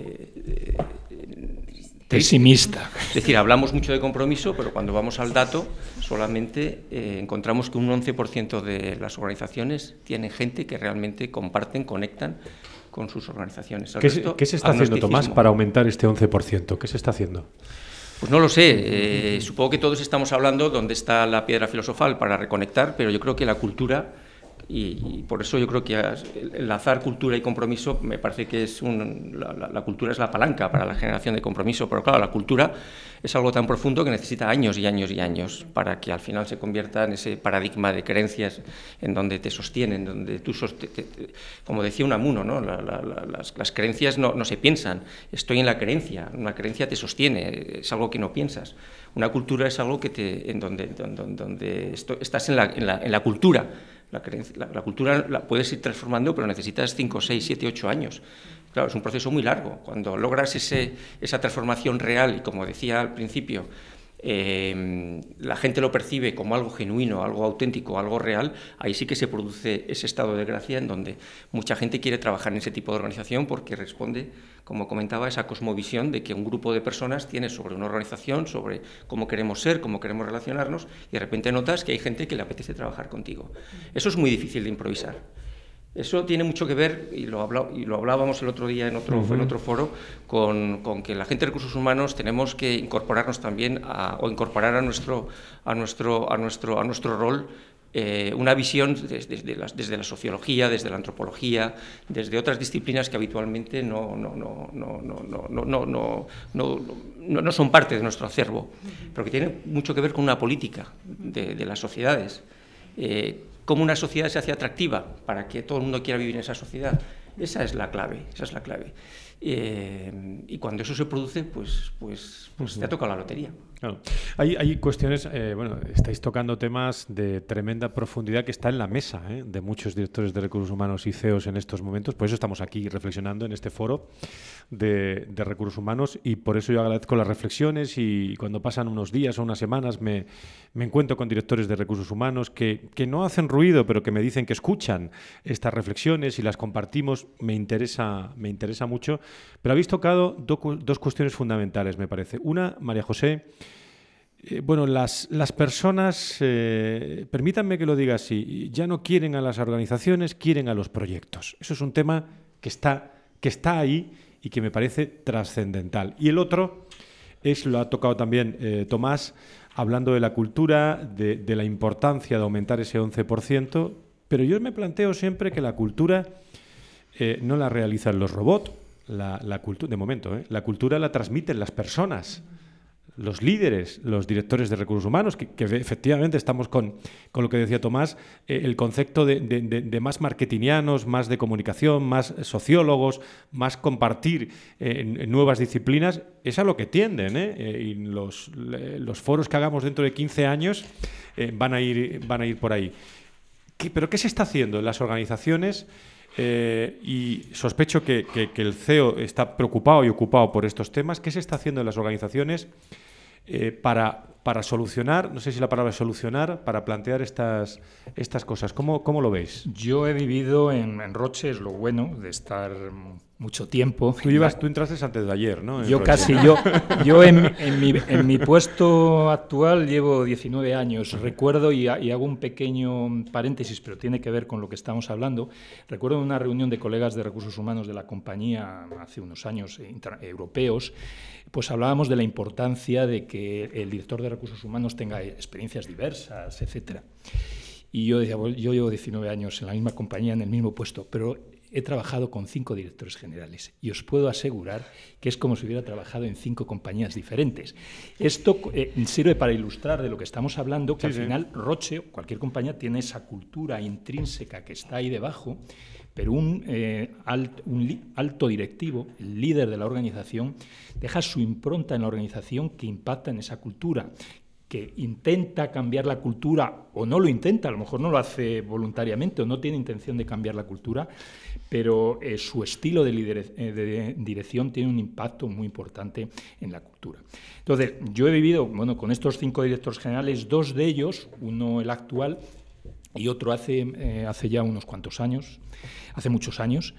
pesimista. Es decir, hablamos mucho de compromiso, pero cuando vamos al dato solamente encontramos que un 11% de las organizaciones tienen gente que realmente comparten, conectan con sus organizaciones. ¿Qué se está haciendo, Tomás, para aumentar este 11%? ¿Qué se está haciendo? Pues no lo sé. Supongo que todos estamos hablando dónde está la piedra filosofal para reconectar, pero yo creo que la cultura Y por eso yo creo que enlazar cultura y compromiso me parece que es la cultura es la palanca para la generación de compromiso, pero claro, la cultura es algo tan profundo que necesita años y años y años para que al final se convierta en ese paradigma de creencias en donde te sostienen, donde tú como decía Unamuno, ¿no? Las creencias no se piensan, estoy en la creencia, una creencia te sostiene, es algo que no piensas. Una cultura es algo que en donde estás en la cultura. La cultura la puedes ir transformando, pero necesitas 5, 6, 7, 8 años. Claro, es un proceso muy largo. Cuando logras esa transformación real, y como decía al principio, la gente lo percibe como algo genuino, algo auténtico, algo real, ahí sí que se produce ese estado de gracia en donde mucha gente quiere trabajar en ese tipo de organización porque responde, como comentaba, a esa cosmovisión de que un grupo de personas tiene sobre una organización, sobre cómo queremos ser, cómo queremos relacionarnos, y de repente notas que hay gente que le apetece trabajar contigo. Eso es muy difícil de improvisar. Eso tiene mucho que ver, y lo hablábamos el otro día en otro foro, con que la gente de recursos humanos tenemos que incorporarnos también o incorporar a nuestro rol una visión desde la sociología, desde la antropología, desde otras disciplinas que habitualmente no son parte de nuestro acervo, pero que tienen mucho que ver con una política de las sociedades. Cómo una sociedad se hace atractiva para que todo el mundo quiera vivir en esa sociedad. Esa es la clave. Y cuando eso se produce, pues te ha tocado la lotería. Claro. Hay cuestiones, estáis tocando temas de tremenda profundidad que está en la mesa de muchos directores de recursos humanos y CEOs en estos momentos. Por eso estamos aquí reflexionando en este foro de recursos humanos, y por eso yo agradezco las reflexiones, y cuando pasan unos días o unas semanas me encuentro con directores de recursos humanos que no hacen ruido, pero que me dicen que escuchan estas reflexiones y las compartimos. Me interesa mucho. Pero habéis tocado dos cuestiones fundamentales, me parece. Una, María José, las personas, permítanme que lo diga así, ya no quieren a las organizaciones, quieren a los proyectos. Eso es un tema que está ahí y que me parece trascendental. Y el otro lo ha tocado también Tomás, hablando de la cultura, de la importancia de aumentar ese 11%, pero yo me planteo siempre que la cultura no la realizan los robots. La cultura, de momento, la cultura la transmiten las personas, los líderes, los directores de recursos humanos, que efectivamente estamos con lo que decía Tomás, el concepto de más marketingianos, más de comunicación, más sociólogos, más compartir en nuevas disciplinas, es a lo que tienden, y los foros que hagamos dentro de 15 años van a ir por ahí. ¿Pero qué se está haciendo en las organizaciones? Y sospecho que el CEO está preocupado y ocupado por estos temas. ¿Qué se está haciendo en las organizaciones para solucionar, no sé si la palabra es solucionar, para plantear estas cosas? ¿Cómo lo veis? Yo he vivido en Roche, es lo bueno de estar mucho tiempo. Tú entraste antes de ayer, ¿no? Yo en mi puesto actual llevo 19 años. Recuerdo, y hago un pequeño paréntesis, pero tiene que ver con lo que estamos hablando. Recuerdo en una reunión de colegas de recursos humanos de la compañía hace unos años europeos, pues hablábamos de la importancia de que el director de recursos humanos tenga experiencias diversas, etcétera. Y yo decía, bueno, yo llevo 19 años en la misma compañía, en el mismo puesto, pero he trabajado con 5 directores generales y os puedo asegurar que es como si hubiera trabajado en 5 compañías diferentes. Esto sirve para ilustrar de lo que estamos hablando, que al final Roche, cualquier compañía, tiene esa cultura intrínseca que está ahí debajo, pero un alto directivo, el líder de la organización, deja su impronta en la organización que impacta en esa cultura, que intenta cambiar la cultura o no lo intenta, a lo mejor no lo hace voluntariamente o no tiene intención de cambiar la cultura, pero su estilo de dirección tiene un impacto muy importante en la cultura. Entonces, yo he vivido con estos 5 directores generales, 2 de ellos, uno el actual y otro hace ya unos cuantos años, hace muchos años,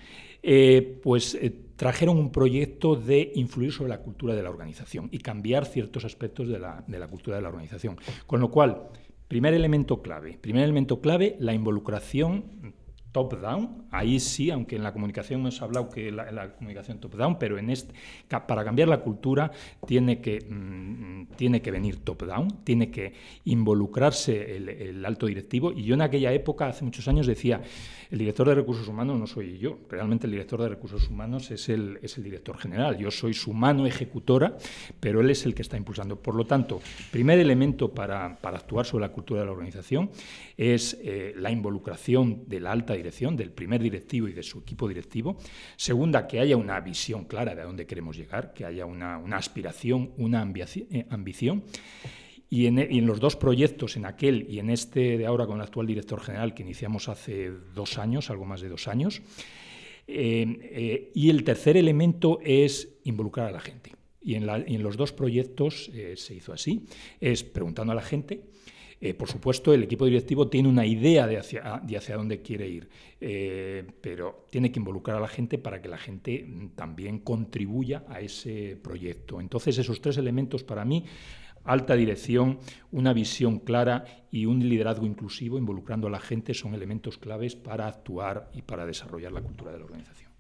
trajeron un proyecto de influir sobre la cultura de la organización y cambiar ciertos aspectos de la cultura de la organización. Con lo cual, primer elemento clave, la involucración top-down. Ahí sí, aunque en la comunicación hemos hablado que la comunicación top-down, pero para cambiar la cultura tiene que tiene que venir top-down, tiene que involucrarse el alto directivo. Y yo en aquella época, hace muchos años, decía, el director de recursos humanos no soy yo, realmente el director de recursos humanos es el director general. Yo soy su mano ejecutora, pero él es el que está impulsando. Por lo tanto, primer elemento para actuar sobre la cultura de la organización es la involucración de la alta dirección, del primer directivo y de su equipo directivo. Segunda, que haya una visión clara de a dónde queremos llegar, que haya una aspiración, una ambición. Y en los dos proyectos, en aquel y en este de ahora con el actual director general, que iniciamos hace 2 años, algo más de 2 años, y el tercer elemento es involucrar a la gente. Y en los dos proyectos se hizo así, es preguntando a la gente. Por supuesto, el equipo directivo tiene una idea de hacia dónde quiere ir, pero tiene que involucrar a la gente para que la gente también contribuya a ese proyecto. Entonces, esos 3 elementos para mí, alta dirección, una visión clara y un liderazgo inclusivo, involucrando a la gente, son elementos claves para actuar y para desarrollar la cultura de la organización.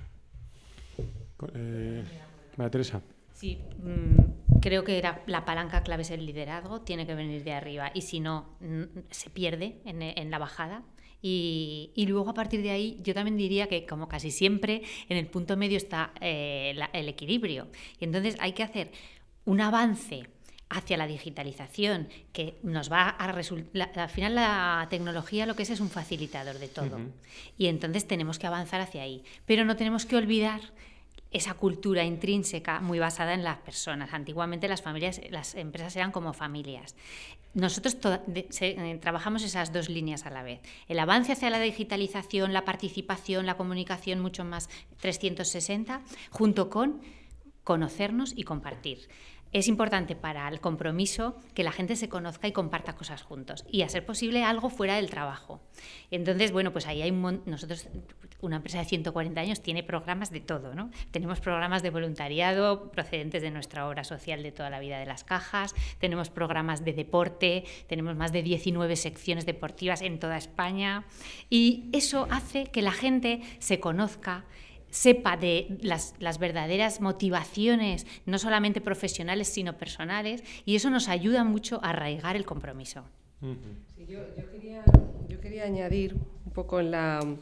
María Teresa. Sí, creo que la palanca clave es el liderazgo, tiene que venir de arriba y si no, se pierde en la bajada. Y luego a partir de ahí yo también diría que como casi siempre en el punto medio está el equilibrio. Y entonces hay que hacer un avance hacia la digitalización que nos va a resultar... Al final la tecnología lo que es un facilitador de todo. Y entonces tenemos que avanzar hacia ahí. Pero no tenemos que olvidar esa cultura intrínseca muy basada en las personas. Antiguamente las empresas eran como familias. Nosotros trabajamos esas 2 líneas a la vez. El avance hacia la digitalización, la participación, la comunicación mucho más 360, junto con conocernos y compartir. Es importante para el compromiso que la gente se conozca y comparta cosas juntos y, a ser posible, algo fuera del trabajo. Entonces, bueno, pues ahí hay nosotros, una empresa de 140 años, tiene programas de todo, ¿no? Tenemos programas de voluntariado procedentes de nuestra obra social de toda la vida de las cajas, tenemos programas de deporte, tenemos más de 19 secciones deportivas en toda España y eso hace que la gente se conozca, sepa de las verdaderas motivaciones, no solamente profesionales, sino personales, y eso nos ayuda mucho a arraigar el compromiso. Sí, yo quería añadir un poco en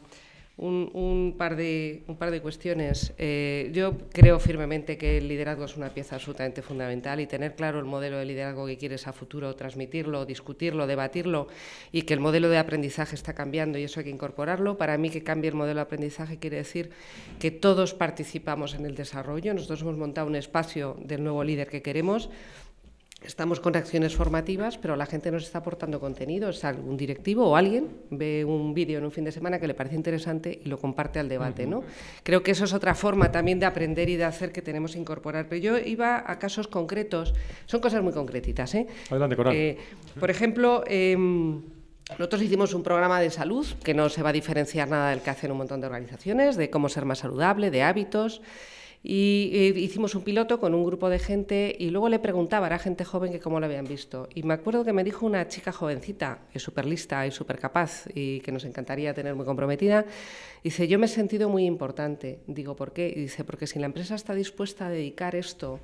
un par de cuestiones. Yo creo firmemente que el liderazgo es una pieza absolutamente fundamental y tener claro el modelo de liderazgo que quieres a futuro, transmitirlo, discutirlo, debatirlo y que el modelo de aprendizaje está cambiando y eso hay que incorporarlo. Para mí que cambie el modelo de aprendizaje quiere decir que todos participamos en el desarrollo. Nosotros hemos montado un espacio del nuevo líder que queremos. Estamos con acciones formativas, pero la gente nos está aportando contenido. Es algún directivo o alguien ve un vídeo en un fin de semana que le parece interesante y lo comparte al debate, ¿no? Creo que eso es otra forma también de aprender y de hacer que tenemos que incorporar. Pero yo iba a casos concretos, son cosas muy concretitas, ¿eh? Adelante, Coral. Por ejemplo, nosotros hicimos un programa de salud que no se va a diferenciar nada del que hacen un montón de organizaciones, de cómo ser más saludable, de hábitos. Y hicimos un piloto con un grupo de gente y luego le preguntaba, era gente joven, que cómo lo habían visto. Y me acuerdo que me dijo una chica jovencita, súper lista y súper capaz y que nos encantaría tener muy comprometida, dice, yo me he sentido muy importante. Digo, ¿por qué? Y dice, porque si la empresa está dispuesta a dedicar esto,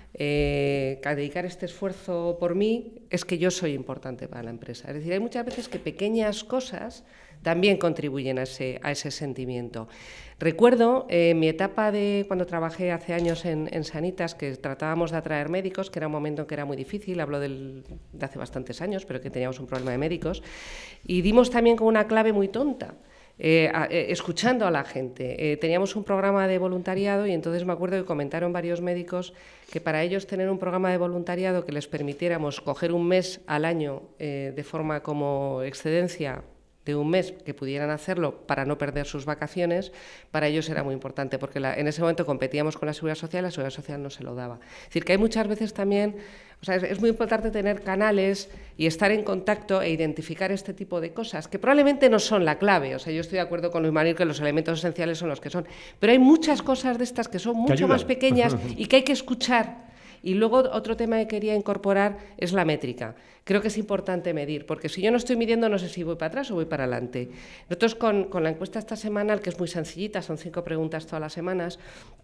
a dedicar este esfuerzo por mí, es que yo soy importante para la empresa. Es decir, hay muchas veces que pequeñas cosas también contribuyen a ese sentimiento. Recuerdo mi etapa de cuando trabajé hace años en Sanitas, que tratábamos de atraer médicos, que era un momento que era muy difícil, hablo de hace bastantes años, pero que teníamos un problema de médicos, y dimos también con una clave muy tonta. Escuchando a la gente. Teníamos un programa de voluntariado y entonces me acuerdo que comentaron varios médicos que para ellos tener un programa de voluntariado que les permitiéramos coger un mes al año de forma como excedencia de un mes, que pudieran hacerlo para no perder sus vacaciones, para ellos era muy importante, porque en ese momento competíamos con la Seguridad Social no se lo daba. Es decir, que hay muchas veces también, o sea, es muy importante tener canales y estar en contacto e identificar este tipo de cosas, que probablemente no son la clave. O sea, yo estoy de acuerdo con Luis Manuel que los elementos esenciales son los que son, pero hay muchas cosas de estas que son mucho más pequeñas y que hay que escuchar. Y luego otro tema que quería incorporar es la métrica. Creo que es importante medir, porque si yo no estoy midiendo no sé si voy para atrás o voy para adelante. Nosotros con la encuesta esta semana, que es muy sencillita, son 5 preguntas todas las semanas,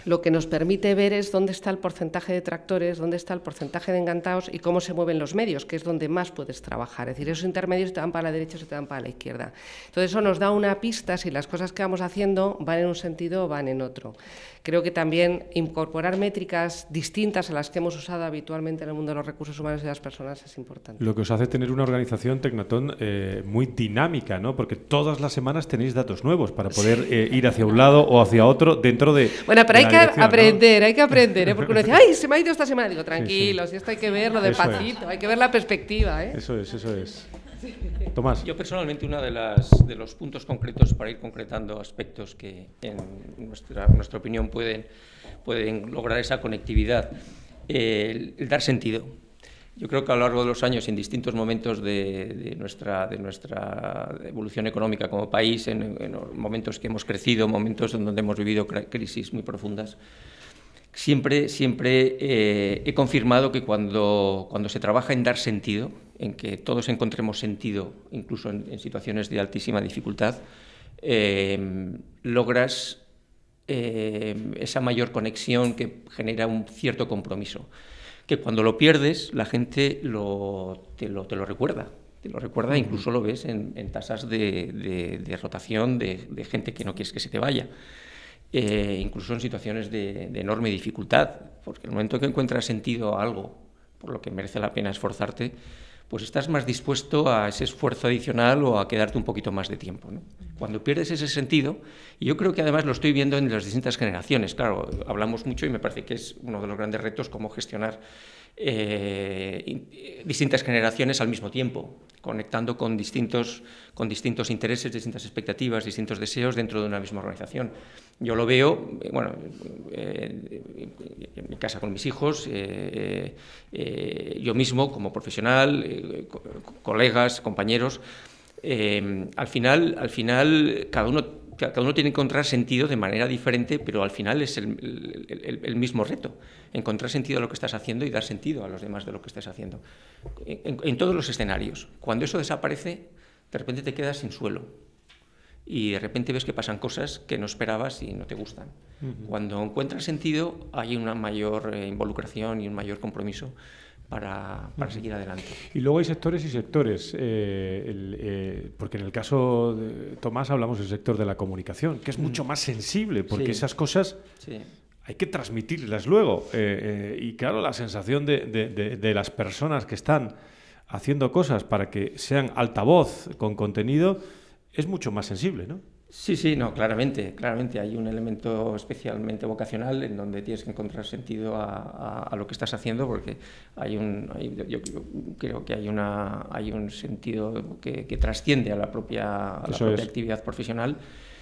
lo que nos permite ver es dónde está el porcentaje de tractores, dónde está el porcentaje de engantados y cómo se mueven los medios, que es donde más puedes trabajar. Es decir, esos intermedios te dan para la derecha o te dan para la izquierda. Entonces eso nos da una pista si las cosas que vamos haciendo van en un sentido o van en otro. Creo que también incorporar métricas distintas a las que hemos usado habitualmente en el mundo de los recursos humanos y de las personas es importante. Lo que os hace tener una organización, Tecnotón, muy dinámica, ¿no? Porque todas las semanas tenéis datos nuevos para poder ir hacia un lado o hacia otro dentro de. Bueno, pero hay que aprender, ¿no? Hay que aprender, ¿eh? Porque uno dice, ¡ay, se me ha ido esta semana! Digo, tranquilos, esto hay que verlo despacito, hay que ver la perspectiva, ¿eh? Eso es. Tomás. Yo personalmente uno de los puntos concretos para ir concretando aspectos que en nuestra opinión pueden lograr esa conectividad, el dar sentido. Yo creo que a lo largo de los años, en distintos momentos de nuestra evolución económica como país, en momentos que hemos crecido, momentos en donde hemos vivido crisis muy profundas, siempre he confirmado que cuando se trabaja en dar sentido, en que todos encontremos sentido, incluso en situaciones de altísima dificultad, logras esa mayor conexión que genera un cierto compromiso, que cuando lo pierdes la gente te lo recuerda. Te lo recuerda, incluso lo ves en tasas de rotación de gente que no quieres que se te vaya. Incluso en situaciones de enorme dificultad, porque el momento que encuentras sentido a algo por lo que merece la pena esforzarte, pues estás más dispuesto a ese esfuerzo adicional o a quedarte un poquito más de tiempo, ¿no? Cuando pierdes ese sentido, y yo creo que además lo estoy viendo en las distintas generaciones, claro, hablamos mucho y me parece que es uno de los grandes retos cómo gestionar distintas generaciones al mismo tiempo, conectando con distintos intereses, distintas expectativas, distintos deseos dentro de una misma organización. Yo lo veo, en mi casa con mis hijos, yo mismo como profesional, colegas, compañeros, al final cada uno tiene que encontrar sentido de manera diferente, pero al final es el mismo reto, encontrar sentido a lo que estás haciendo y dar sentido a los demás de lo que estés haciendo, en todos los escenarios. Cuando eso desaparece, de repente te quedas sin suelo y de repente ves que pasan cosas que no esperabas y no te gustan. Cuando encuentras sentido, hay una mayor involucración y un mayor compromiso para seguir adelante. Y luego hay sectores y sectores, porque en el caso de Tomás hablamos del sector de la comunicación, que es mucho más sensible, porque esas cosas hay que transmitirlas luego. Y claro, la sensación de las personas que están haciendo cosas para que sean altavoz con contenido es mucho más sensible, ¿no? Sí, no, claramente hay un elemento especialmente vocacional en donde tienes que encontrar sentido a lo que estás haciendo, porque yo creo que hay un sentido que trasciende a la propia actividad profesional,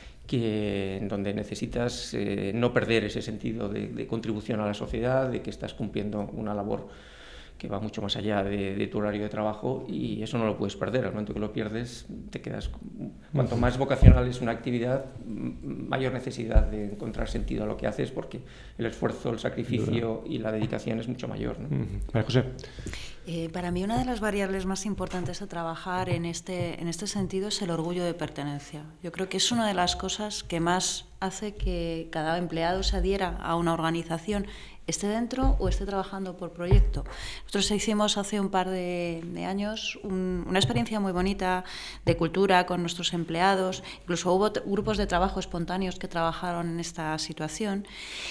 en donde necesitas no perder ese sentido de contribución a la sociedad, de que estás cumpliendo una labor que va mucho más allá de tu horario de trabajo, y eso no lo puedes perder. Al momento que lo pierdes, te quedas. Cuanto más vocacional es una actividad, mayor necesidad de encontrar sentido a lo que haces, porque el esfuerzo, el sacrificio y la dedicación es mucho mayor, ¿no? María José. Para mí una de las variables más importantes a trabajar en este sentido es el orgullo de pertenencia. Yo creo que es una de las cosas que más hace que cada empleado se adhiera a una organización, esté dentro o esté trabajando por proyecto. Nosotros hicimos hace un par de años una experiencia muy bonita de cultura con nuestros empleados. Incluso hubo grupos de trabajo espontáneos que trabajaron en esta situación.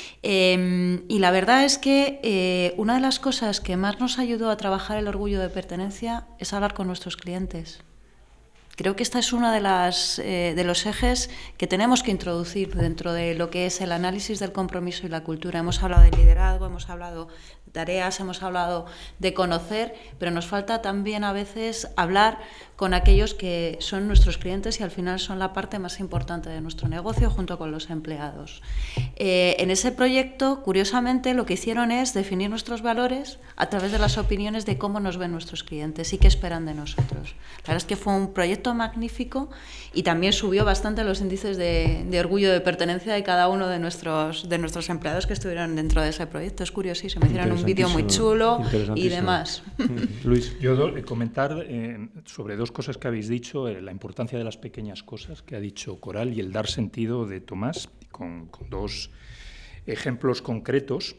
Y la verdad es que una de las cosas que más nos ayudó a trabajar el orgullo de pertenencia es hablar con nuestros clientes. Creo que esta es una de los ejes que tenemos que introducir dentro de lo que es el análisis del compromiso y la cultura. Hemos hablado de liderazgo, hemos hablado de tareas, hemos hablado de conocer, pero nos falta también a veces hablar con aquellos que son nuestros clientes y al final son la parte más importante de nuestro negocio junto con los empleados. En ese proyecto, curiosamente, lo que hicieron es definir nuestros valores a través de las opiniones de cómo nos ven nuestros clientes y qué esperan de nosotros. La verdad es que fue un proyecto magnífico y también subió bastante los índices de orgullo de pertenencia de cada uno de nuestros empleados que estuvieron dentro de ese proyecto. Es curiosísimo, me hicieron un vídeo muy chulo y demás. Luis, yo comentar sobre dos cosas que habéis dicho, la importancia de las pequeñas cosas que ha dicho Coral y el dar sentido de Tomás, con dos ejemplos concretos.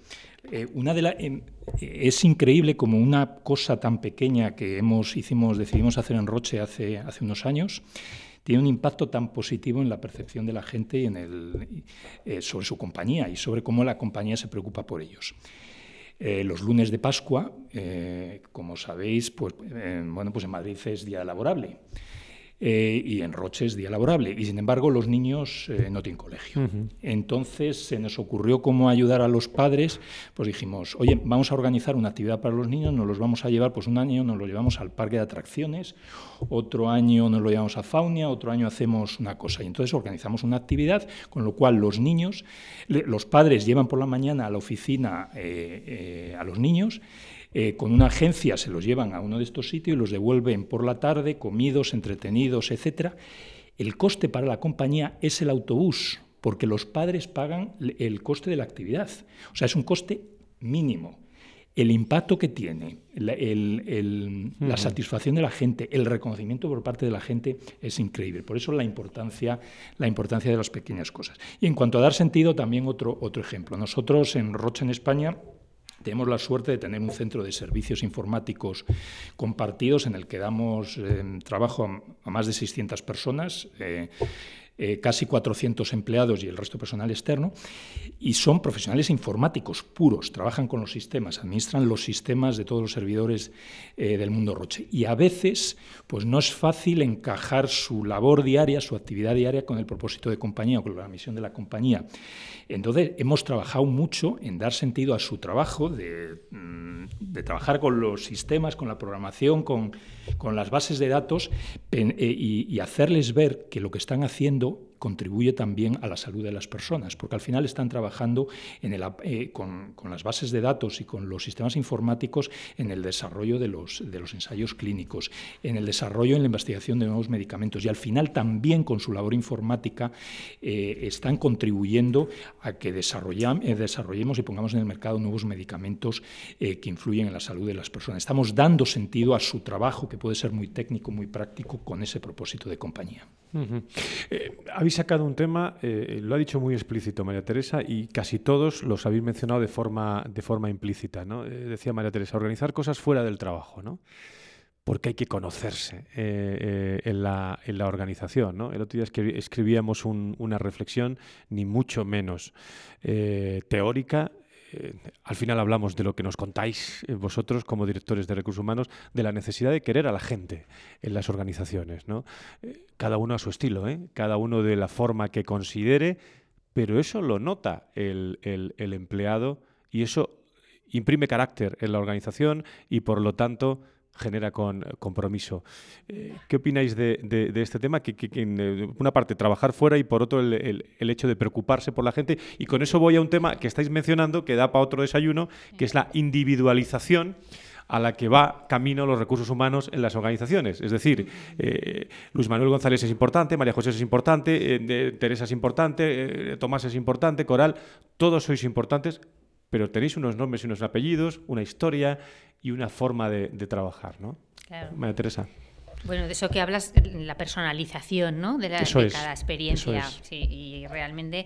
Es increíble como una cosa tan pequeña que decidimos hacer en Roche hace unos años, tiene un impacto tan positivo en la percepción de la gente y sobre su compañía y sobre cómo la compañía se preocupa por ellos. Los lunes de Pascua, como sabéis, pues en Madrid es día laborable. Y en Roche es día laborable, y sin embargo los niños no tienen colegio. Entonces se nos ocurrió cómo ayudar a los padres, pues dijimos, oye, vamos a organizar una actividad para los niños, nos los vamos a llevar, pues un año nos lo llevamos al parque de atracciones, otro año nos lo llevamos a Faunia, otro año hacemos una cosa, y entonces organizamos una actividad, con lo cual los padres llevan por la mañana a la oficina a los niños, con una agencia se los llevan a uno de estos sitios y los devuelven por la tarde, comidos, entretenidos, etc. El coste para la compañía es el autobús, porque los padres pagan el coste de la actividad. O sea, es un coste mínimo. El impacto que tiene, la satisfacción de la gente, el reconocimiento por parte de la gente es increíble. Por eso la importancia de las pequeñas cosas. Y en cuanto a dar sentido, también otro ejemplo. Nosotros en Roche, en España, tenemos la suerte de tener un centro de servicios informáticos compartidos en el que damos trabajo a más de 600 personas, casi 400 empleados y el resto personal externo, y son profesionales informáticos puros, trabajan con los sistemas, administran los sistemas de todos los servidores del mundo Roche. Y a veces pues no es fácil encajar su labor diaria, su actividad diaria con el propósito de compañía o con la misión de la compañía. Entonces hemos trabajado mucho en dar sentido a su trabajo, de trabajar con los sistemas, con la programación, con las bases de datos y hacerles ver que lo que están haciendo contribuye también a la salud de las personas, porque al final están trabajando con las bases de datos y con los sistemas informáticos en el desarrollo de los ensayos clínicos, en el desarrollo, en la investigación de nuevos medicamentos, y al final también con su labor informática están contribuyendo a que desarrollemos y pongamos en el mercado nuevos medicamentos que influyen en la salud de las personas. Estamos dando sentido a su trabajo, que puede ser muy técnico, muy práctico, con ese propósito de compañía. Habéis sacado un tema, lo ha dicho muy explícito María Teresa, y casi todos los habéis mencionado de forma implícita, ¿no? Decía María Teresa, organizar cosas fuera del trabajo, ¿no? Porque hay que conocerse en la organización, ¿no? El otro día escribíamos una reflexión, ni mucho menos teórica. Al final hablamos de lo que nos contáis vosotros como directores de recursos humanos, de la necesidad de querer a la gente en las organizaciones, ¿no? Cada uno a su estilo, cada uno de la forma que considere, pero eso lo nota el empleado y eso imprime carácter en la organización y por lo tanto genera compromiso. ¿Qué opináis de este tema? Que en una parte trabajar fuera y por otro el hecho de preocuparse por la gente. Y con eso voy a un tema que estáis mencionando, que da para otro desayuno, que es la individualización a la que va camino los recursos humanos en las organizaciones. Es decir, Luis Manuel González es importante, María José es importante, Teresa es importante, Tomás es importante, Coral, todos sois importantes, pero tenéis unos nombres y unos apellidos, una historia y una forma de trabajar, ¿no? Claro. María Teresa. Bueno, de eso que hablas, la personalización, ¿no? de cada experiencia. Sí, y realmente,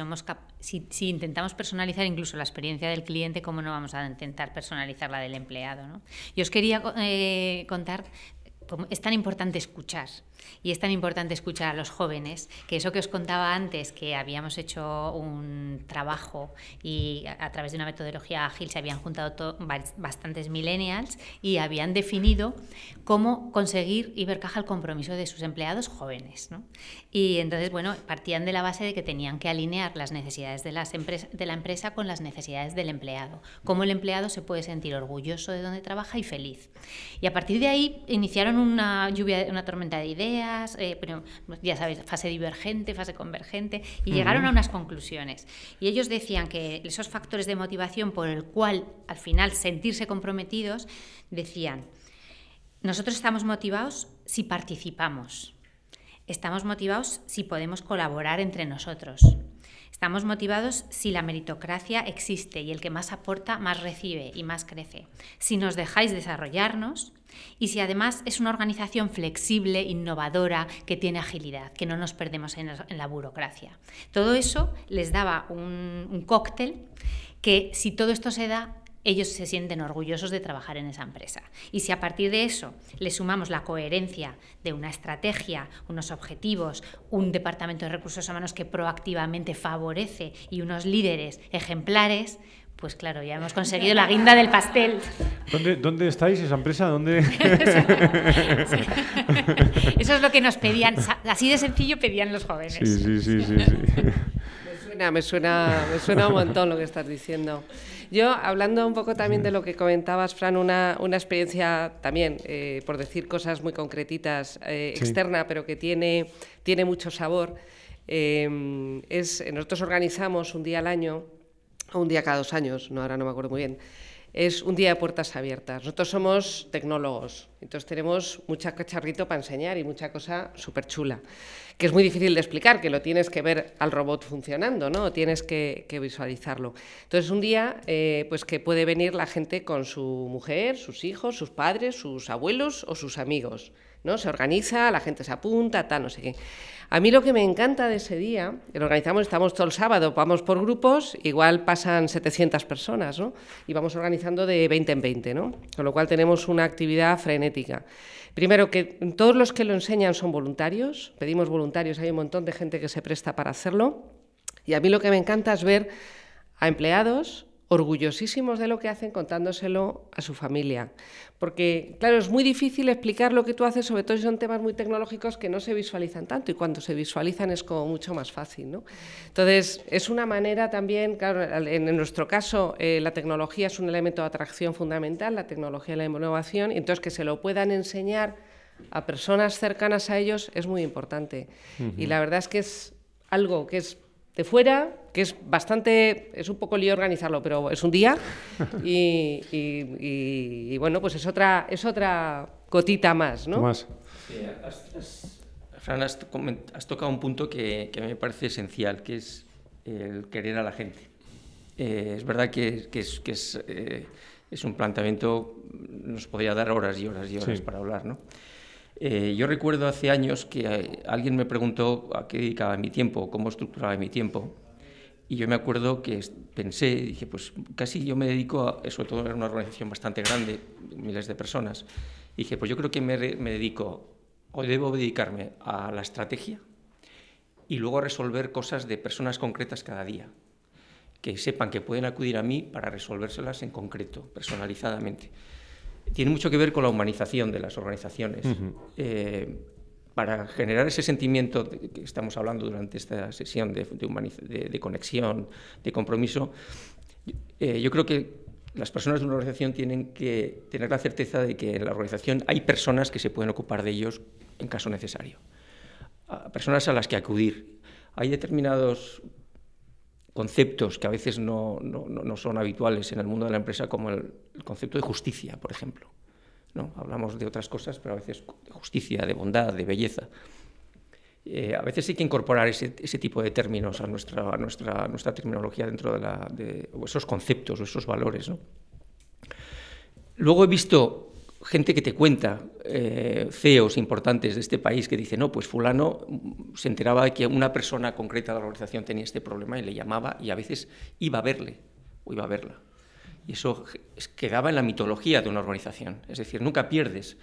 si intentamos personalizar incluso la experiencia del cliente, ¿cómo no vamos a intentar personalizar la del empleado, ¿no? Yo os quería contar cómo es tan importante escuchar. Y es tan importante escuchar a los jóvenes, que eso que os contaba antes, que habíamos hecho un trabajo y a través de una metodología ágil se habían juntado bastantes millennials y habían definido cómo conseguir y ver caja el compromiso de sus empleados jóvenes, ¿no? Y entonces, bueno, partían de la base de que tenían que alinear las necesidades de la empresa con las necesidades del empleado. Cómo el empleado se puede sentir orgulloso de donde trabaja y feliz. Y a partir de ahí iniciaron una tormenta de ideas, pero ya sabéis, fase divergente, fase convergente, y llegaron a unas conclusiones. Y ellos decían que esos factores de motivación por el cual al final sentirse comprometidos, decían, nosotros estamos motivados si participamos, estamos motivados si podemos colaborar entre nosotros, Estamos motivados si la meritocracia existe y el que más aporta más recibe y más crece. Si nos dejáis desarrollarnos y si además es una organización flexible, innovadora, que tiene agilidad, que no nos perdemos en la burocracia. Todo eso les daba un cóctel que, si todo esto se da, ellos se sienten orgullosos de trabajar en esa empresa. Y si a partir de eso le sumamos la coherencia de una estrategia, unos objetivos, un departamento de recursos humanos que proactivamente favorece y unos líderes ejemplares, pues claro, ya hemos conseguido la guinda del pastel. ¿Dónde estáis, esa empresa? ¿Dónde? Sí. Eso es lo que nos pedían, así de sencillo pedían los jóvenes. Sí. Me suena un montón lo que estás diciendo. Yo, hablando un poco también de lo que comentabas, Fran, una experiencia también, por decir cosas muy concretitas, externa, pero que tiene mucho sabor, nosotros organizamos un día al año, o un día cada 2 años, ahora no me acuerdo muy bien, es un día de puertas abiertas. Nosotros somos tecnólogos, entonces tenemos mucha cacharrito para enseñar y mucha cosa súper chula, que es muy difícil de explicar, que lo tienes que ver al robot funcionando, ¿no? Tienes que visualizarlo. Entonces, un día pues que puede venir la gente con su mujer, sus hijos, sus padres, sus abuelos o sus amigos, ¿no? Se organiza, la gente se apunta, tal, no sé qué. A mí lo que me encanta de ese día, lo organizamos, estamos todo el sábado, vamos por grupos, igual pasan 700 personas, ¿no? Y vamos organizando de 20 en 20, ¿no? Con lo cual tenemos una actividad frenética. Primero, que todos los que lo enseñan son voluntarios, pedimos voluntarios, hay un montón de gente que se presta para hacerlo. Y a mí lo que me encanta es ver a empleados orgullosísimos de lo que hacen, contándoselo a su familia. Porque, claro, es muy difícil explicar lo que tú haces, sobre todo si son temas muy tecnológicos que no se visualizan tanto, y cuando se visualizan es como mucho más fácil, ¿no? Entonces, es una manera también, claro, en nuestro caso, la tecnología es un elemento de atracción fundamental, la tecnología y la innovación, y entonces que se lo puedan enseñar a personas cercanas a ellos es muy importante. Y la verdad es que es algo que es de fuera, que es un poco lío organizarlo, pero es un día y bueno, pues es otra gotita más, ¿no? Tomás. Fran, has tocado un punto que me parece esencial, que es el querer a la gente. Es verdad que es un planteamiento, nos podría dar horas y horas y horas para hablar, ¿no? Yo recuerdo hace años que alguien me preguntó a qué dedicaba mi tiempo, cómo estructuraba mi tiempo, y yo me acuerdo que pensé, dije, pues casi yo me dedico a, sobre todo era una organización bastante grande, miles de personas, y dije, pues yo creo que me dedico, o debo dedicarme a la estrategia y luego a resolver cosas de personas concretas cada día, que sepan que pueden acudir a mí para resolvérselas en concreto, personalizadamente. Tiene mucho que ver con la humanización de las organizaciones. Para generar ese sentimiento que estamos hablando durante esta sesión de conexión, de compromiso, yo creo que las personas de una organización tienen que tener la certeza de que en la organización hay personas que se pueden ocupar de ellos en caso necesario, personas a las que acudir. Hay determinados conceptos que a veces no son habituales en el mundo de la empresa, como el concepto de justicia, por ejemplo, ¿no? Hablamos de otras cosas, pero a veces de justicia, de bondad, de belleza. A veces hay que incorporar ese tipo de términos a nuestra terminología dentro de esos conceptos o esos valores, ¿no? Luego he visto gente que te cuenta, CEOs importantes de este país, que dicen, no, pues fulano se enteraba de que una persona concreta de la organización tenía este problema y le llamaba, y a veces iba a verle o iba a verla. Y eso quedaba en la mitología de una organización. Es decir, nunca pierdes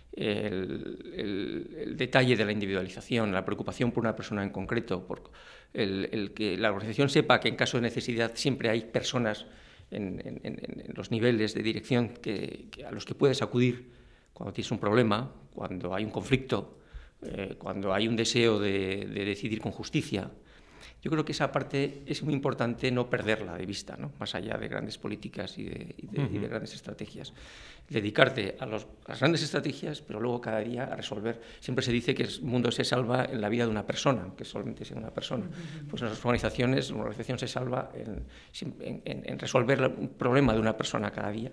el detalle de la individualización, la preocupación por una persona en concreto, por el que la organización sepa que en caso de necesidad siempre hay personas en los niveles de dirección a los que puedes acudir cuando tienes un problema, cuando hay un conflicto, cuando hay un deseo de decidir con justicia. Yo creo que esa parte es muy importante no perderla de vista, ¿no? Más allá de grandes políticas y de grandes estrategias. Dedicarte a las grandes estrategias, pero luego cada día a resolver. Siempre se dice que el mundo se salva en la vida de una persona, que solamente sea una persona. Pues en las organizaciones, una organización se salva en resolver un problema de una persona cada día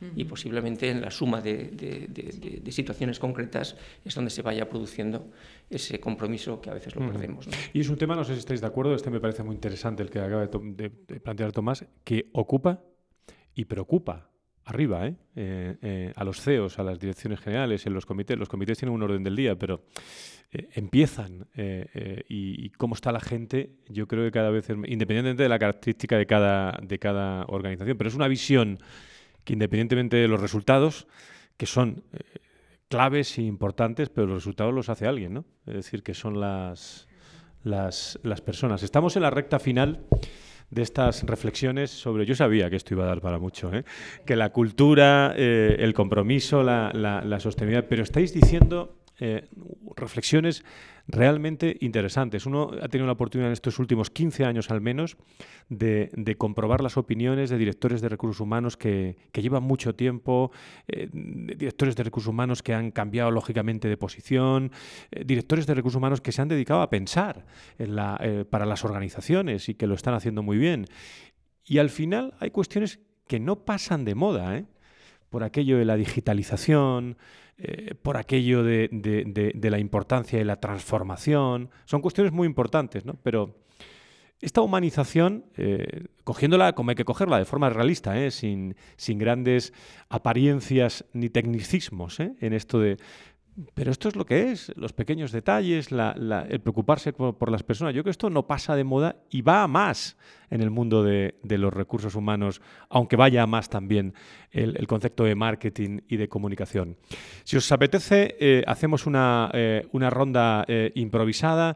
y posiblemente en la suma de situaciones concretas es donde se vaya produciendo ese compromiso que a veces lo perdemos, ¿no? Y es un tema, no sé si estáis de acuerdo, me parece muy interesante el que acaba de plantear Tomás, que ocupa y preocupa arriba, a los CEOs, a las direcciones generales, en los comités. Los comités tienen un orden del día, pero empiezan y cómo está la gente, yo creo que cada vez, independientemente de la característica de cada organización, pero es una visión que independientemente de los resultados, que son claves e importantes, pero los resultados los hace alguien, ¿no? Es decir, que son las personas. Estamos en la recta final de estas reflexiones sobre... Yo sabía que esto iba a dar para mucho, que la cultura, el compromiso, la sostenibilidad, pero estáis diciendo reflexiones realmente interesantes. Uno ha tenido la oportunidad en estos últimos 15 años al menos de comprobar las opiniones de directores de recursos humanos que llevan mucho tiempo, directores de recursos humanos que han cambiado lógicamente de posición, directores de recursos humanos que se han dedicado a pensar para las organizaciones y que lo están haciendo muy bien. Y al final hay cuestiones que no pasan de moda, por aquello de la digitalización, por aquello de la importancia de la transformación. Son cuestiones muy importantes, ¿no? Pero esta humanización, cogiéndola como hay que cogerla, de forma realista, sin grandes apariencias ni tecnicismos, en esto de... Pero esto es lo que es, los pequeños detalles, el preocuparse por las personas. Yo creo que esto no pasa de moda y va a más en el mundo de los recursos humanos, aunque vaya a más también el concepto de marketing y de comunicación. Si os apetece, hacemos una ronda improvisada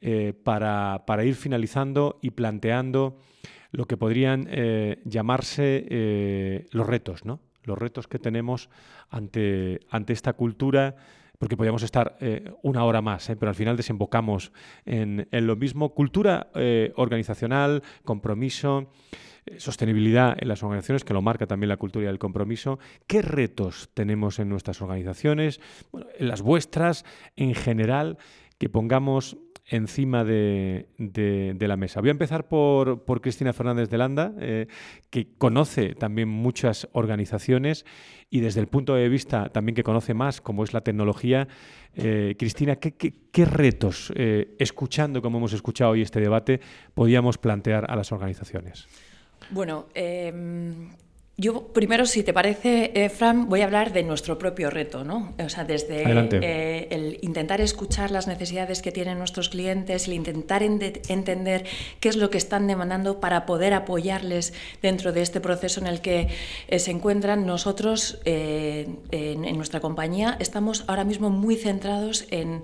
para ir finalizando y planteando lo que podrían llamarse los retos, ¿no? Los retos que tenemos ante esta cultura, porque podríamos estar una hora más, pero al final desembocamos en lo mismo. Cultura organizacional, compromiso, sostenibilidad en las organizaciones, que lo marca también la cultura del compromiso. ¿Qué retos tenemos en nuestras organizaciones? Bueno, en las vuestras, en general, que pongamos encima de la mesa. Voy a empezar por Cristina Fernández de Landa, que conoce también muchas organizaciones y desde el punto de vista también que conoce más, como es la tecnología. Cristina, ¿qué retos, escuchando como hemos escuchado hoy este debate, podíamos plantear a las organizaciones? Bueno, yo primero, si te parece, Fran, voy a hablar de nuestro propio reto, ¿no? O sea, desde el intentar escuchar las necesidades que tienen nuestros clientes, el intentar entender qué es lo que están demandando para poder apoyarles dentro de este proceso en el que se encuentran. Nosotros, en nuestra compañía, estamos ahora mismo muy centrados en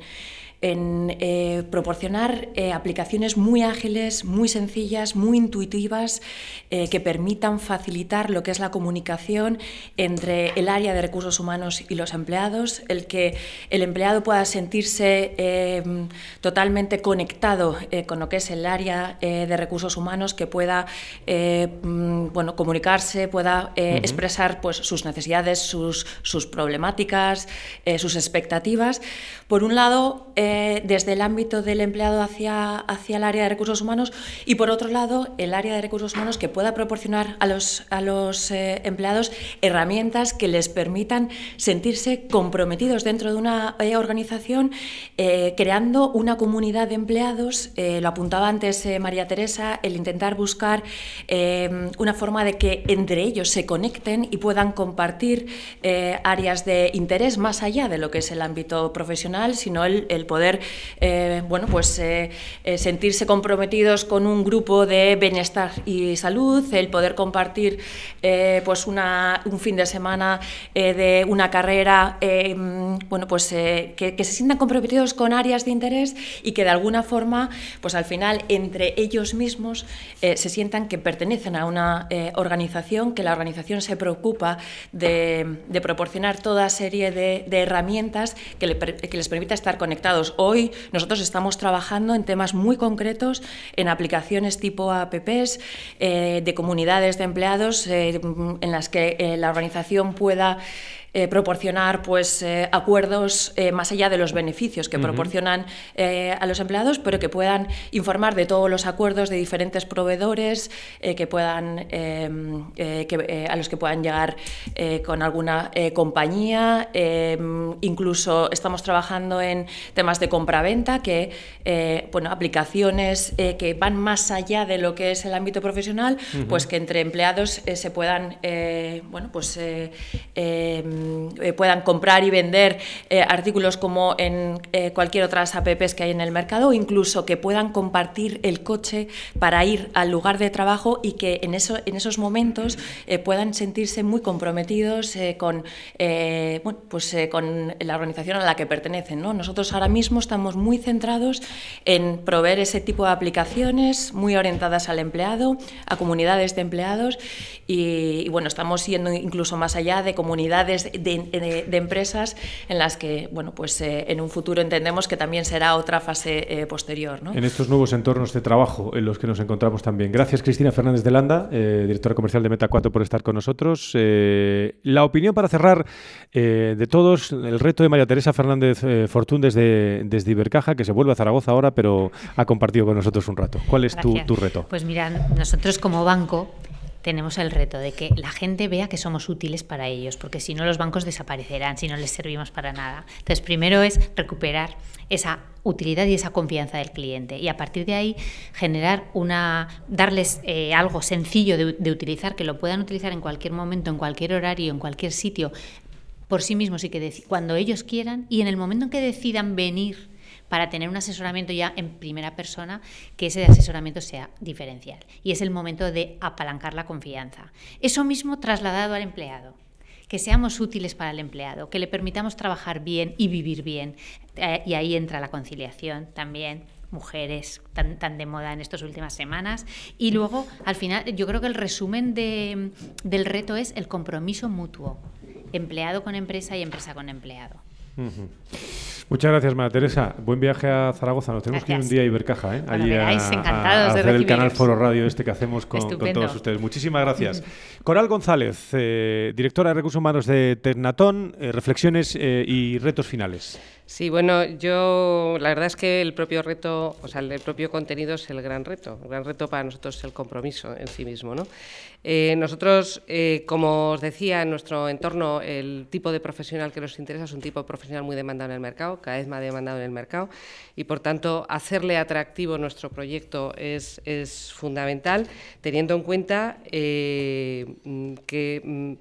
proporcionar aplicaciones muy ágiles, muy sencillas, muy intuitivas, que permitan facilitar lo que es la comunicación entre el área de recursos humanos y los empleados, el que el empleado pueda sentirse totalmente conectado con lo que es el área de recursos humanos, que pueda comunicarse, pueda expresar pues, sus necesidades, sus problemáticas, sus expectativas. Por un lado, desde el ámbito del empleado hacia el área de recursos humanos, y por otro lado el área de recursos humanos que pueda proporcionar a los empleados herramientas que les permitan sentirse comprometidos dentro de una organización, creando una comunidad de empleados. Lo apuntaba antes María Teresa, el intentar buscar una forma de que entre ellos se conecten y puedan compartir áreas de interés más allá de lo que es el ámbito profesional, sino el poder sentirse comprometidos con un grupo de bienestar y salud, el poder compartir un fin de semana de una carrera, que se sientan comprometidos con áreas de interés y que de alguna forma, pues al final entre ellos mismos se sientan que pertenecen a una organización, que la organización se preocupa de proporcionar toda serie de herramientas que les permita estar conectados. Hoy nosotros estamos trabajando en temas muy concretos, en aplicaciones tipo apps, de comunidades de empleados, en las que la organización pueda proporcionar pues, acuerdos más allá de los beneficios que proporcionan a los empleados, pero que puedan informar de todos los acuerdos de diferentes proveedores, que puedan, a los que puedan llegar con alguna compañía. Incluso estamos trabajando en temas de compraventa, que bueno, aplicaciones que van más allá de lo que es el ámbito profesional, pues que entre empleados se puedan, bueno, pues, puedan comprar y vender artículos como en cualquier otras apps que hay en el mercado, o incluso que puedan compartir el coche para ir al lugar de trabajo y que en esos momentos puedan sentirse muy comprometidos con, bueno, pues, con la organización a la que pertenecen, ¿no? Nosotros ahora mismo estamos muy centrados en proveer ese tipo de aplicaciones muy orientadas al empleado, a comunidades de empleados y bueno, estamos yendo incluso más allá de comunidades de empresas en las que, bueno, pues en un futuro entendemos que también será otra fase posterior, ¿no? En estos nuevos entornos de trabajo en los que nos encontramos también. Gracias, Cristina Fernández de Landa, directora comercial de Meta4, por estar con nosotros. La opinión para cerrar de todos, el reto de María Teresa Fernández Fortún desde Ibercaja, que se vuelve a Zaragoza ahora, pero ha compartido con nosotros un rato. ¿Cuál es tu reto? Pues mira, nosotros como banco tenemos el reto de que la gente vea que somos útiles para ellos, porque si no los bancos desaparecerán, si no les servimos para nada. Entonces, primero es recuperar esa utilidad y esa confianza del cliente y a partir de ahí darles algo sencillo de utilizar, que lo puedan utilizar en cualquier momento, en cualquier horario, en cualquier sitio, por sí mismos y que cuando ellos quieran, y en el momento en que decidan venir para tener un asesoramiento ya en primera persona, que ese asesoramiento sea diferencial. Y es el momento de apalancar la confianza. Eso mismo trasladado al empleado, que seamos útiles para el empleado, que le permitamos trabajar bien y vivir bien. Y ahí entra la conciliación también, mujeres tan de moda en estas últimas semanas. Y luego, al final, yo creo que el resumen del reto es el compromiso mutuo, empleado con empresa y empresa con empleado. Muchas gracias, María Teresa. Buen viaje a Zaragoza. Nos tenemos que ir un día a Ibercaja, allí a hacer el canal Foro Radio que hacemos con todos ustedes. Muchísimas gracias. Coral González, directora de Recursos Humanos de Tecnatón, reflexiones y retos finales. Sí, bueno, la verdad es que el propio reto, o sea, el propio contenido es el gran reto. El gran reto para nosotros es el compromiso en sí mismo, ¿no? Nosotros, como os decía, en nuestro entorno, el tipo de profesional que nos interesa es un tipo de profesional muy demandado en el mercado, cada vez más demandado en el mercado, y por tanto, hacerle atractivo nuestro proyecto es fundamental, teniendo en cuenta que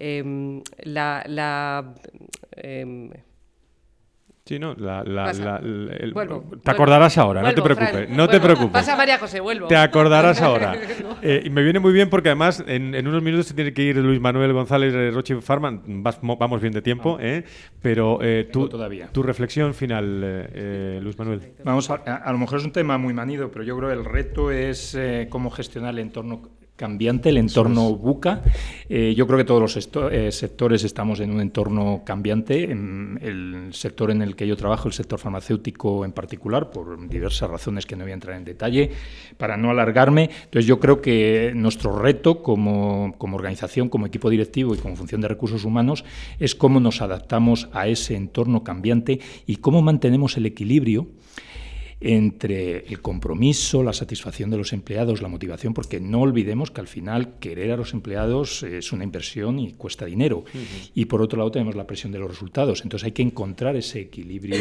sí, no, te acordarás ahora, no te preocupes. No te preocupes. Pasa, María José, vuelvo. Te acordarás ahora. Y me viene muy bien porque además en unos minutos se tiene que ir Luis Manuel González Roche Farman. Vamos bien de tiempo, pero tu reflexión final, Luis Manuel. Vamos a lo mejor es un tema muy manido, pero yo creo que el reto es cómo gestionar el entorno cambiante, el entorno VUCA. Yo creo que todos los sectores estamos en un entorno cambiante. El sector en el que yo trabajo, el sector farmacéutico en particular, por diversas razones que no voy a entrar en detalle, para no alargarme. Entonces yo creo que nuestro reto como organización, como equipo directivo y como función de recursos humanos es cómo nos adaptamos a ese entorno cambiante y cómo mantenemos el equilibrio entre el compromiso, la satisfacción de los empleados, la motivación, porque no olvidemos que al final querer a los empleados es una inversión y cuesta dinero. Y por otro lado tenemos la presión de los resultados. Entonces hay que encontrar ese equilibrio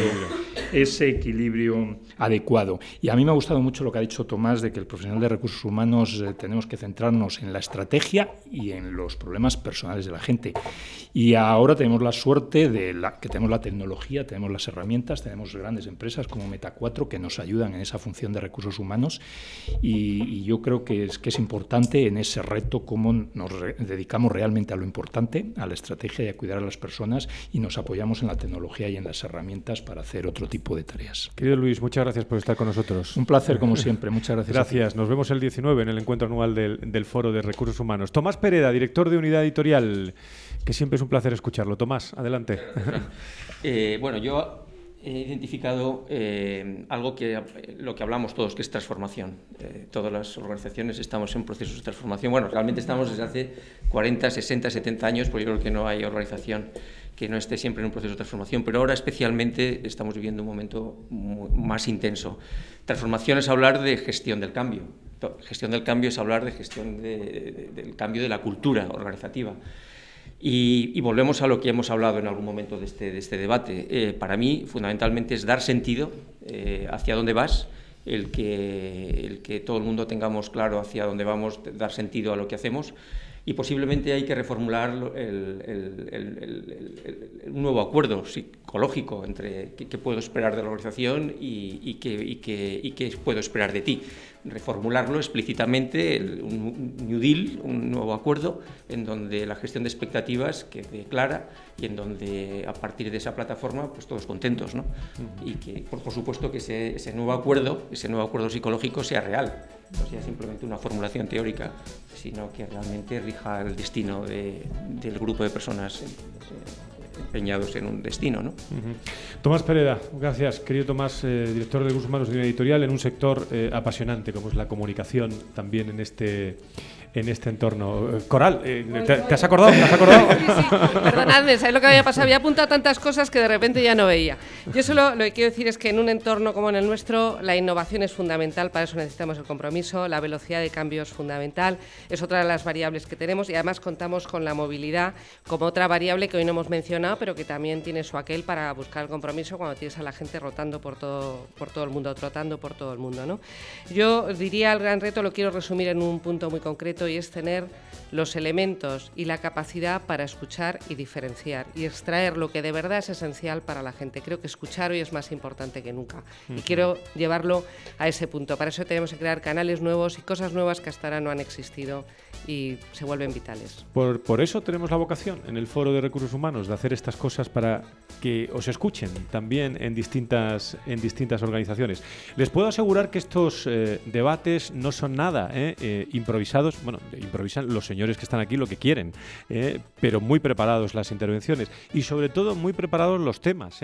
adecuado. Y a mí me ha gustado mucho lo que ha dicho Tomás, de que el profesional de recursos humanos tenemos que centrarnos en la estrategia y en los problemas personales de la gente. Y ahora tenemos la suerte que tenemos la tecnología, tenemos las herramientas, tenemos grandes empresas como Meta4 que nos ayudan en esa función de recursos humanos y yo creo que es importante en ese reto cómo nos dedicamos realmente a lo importante, a la estrategia y a cuidar a las personas y nos apoyamos en la tecnología y en las herramientas para hacer otro tipo de tareas. Querido Luis, muchas gracias por estar con nosotros. Un placer como siempre, muchas gracias. Gracias, nos vemos el 19 en el encuentro anual del Foro de Recursos Humanos. Tomás Pereda, director de Unidad Editorial, que siempre es un placer escucharlo. Tomás, adelante. Bueno, yo he identificado algo lo que hablamos todos, que es transformación. Todas las organizaciones estamos en procesos de transformación. Bueno, realmente estamos desde hace 40, 60, 70 años, porque yo creo que no hay organización que no esté siempre en un proceso de transformación, pero ahora especialmente estamos viviendo un momento más intenso. Transformación es hablar de gestión del cambio. Gestión del cambio es hablar de gestión del cambio de la cultura organizativa. Y volvemos a lo que hemos hablado en algún momento de este debate. Para mí, fundamentalmente, es dar sentido hacia dónde vas, el que todo el mundo tengamos claro hacia dónde vamos, dar sentido a lo que hacemos. Y posiblemente hay que reformular un nuevo acuerdo psicológico entre qué puedo esperar de la organización y qué puedo esperar de ti. Reformularlo explícitamente, un New Deal, un nuevo acuerdo, en donde la gestión de expectativas quede clara y en donde a partir de esa plataforma pues todos contentos, ¿no? Y que por supuesto que ese nuevo acuerdo psicológico sea real, no sea simplemente una formulación teórica, sino que realmente rija el destino del grupo de personas empeñados en un destino, ¿no? Tomás Pereda, gracias. Querido Tomás, director de Recursos Humanos de una editorial en un sector apasionante como es la comunicación también en este entorno. Coral, ¿te has acordado? Sí. Perdonadme, ¿sabes lo que había pasado? Había apuntado tantas cosas que de repente ya no veía. Yo solo lo que quiero decir es que en un entorno como en el nuestro, la innovación es fundamental, para eso necesitamos el compromiso, la velocidad de cambio es fundamental, es otra de las variables que tenemos y además contamos con la movilidad como otra variable que hoy no hemos mencionado, pero que también tiene su aquel para buscar el compromiso cuando tienes a la gente rotando por todo el mundo, trotando por todo el mundo, ¿no? Yo diría el gran reto, lo quiero resumir en un punto muy concreto, y es tener los elementos y la capacidad para escuchar y diferenciar y extraer lo que de verdad es esencial para la gente. Creo que escuchar hoy es más importante que nunca y quiero llevarlo a ese punto. Para eso tenemos que crear canales nuevos y cosas nuevas que hasta ahora no han existido y se vuelven vitales. Por eso tenemos la vocación en el Foro de Recursos Humanos de hacer estas cosas para que os escuchen también en distintas organizaciones. Les puedo asegurar que estos debates no son nada improvisados. Bueno, improvisan los señores que están aquí lo que quieren, pero muy preparados las intervenciones y sobre todo muy preparados los temas.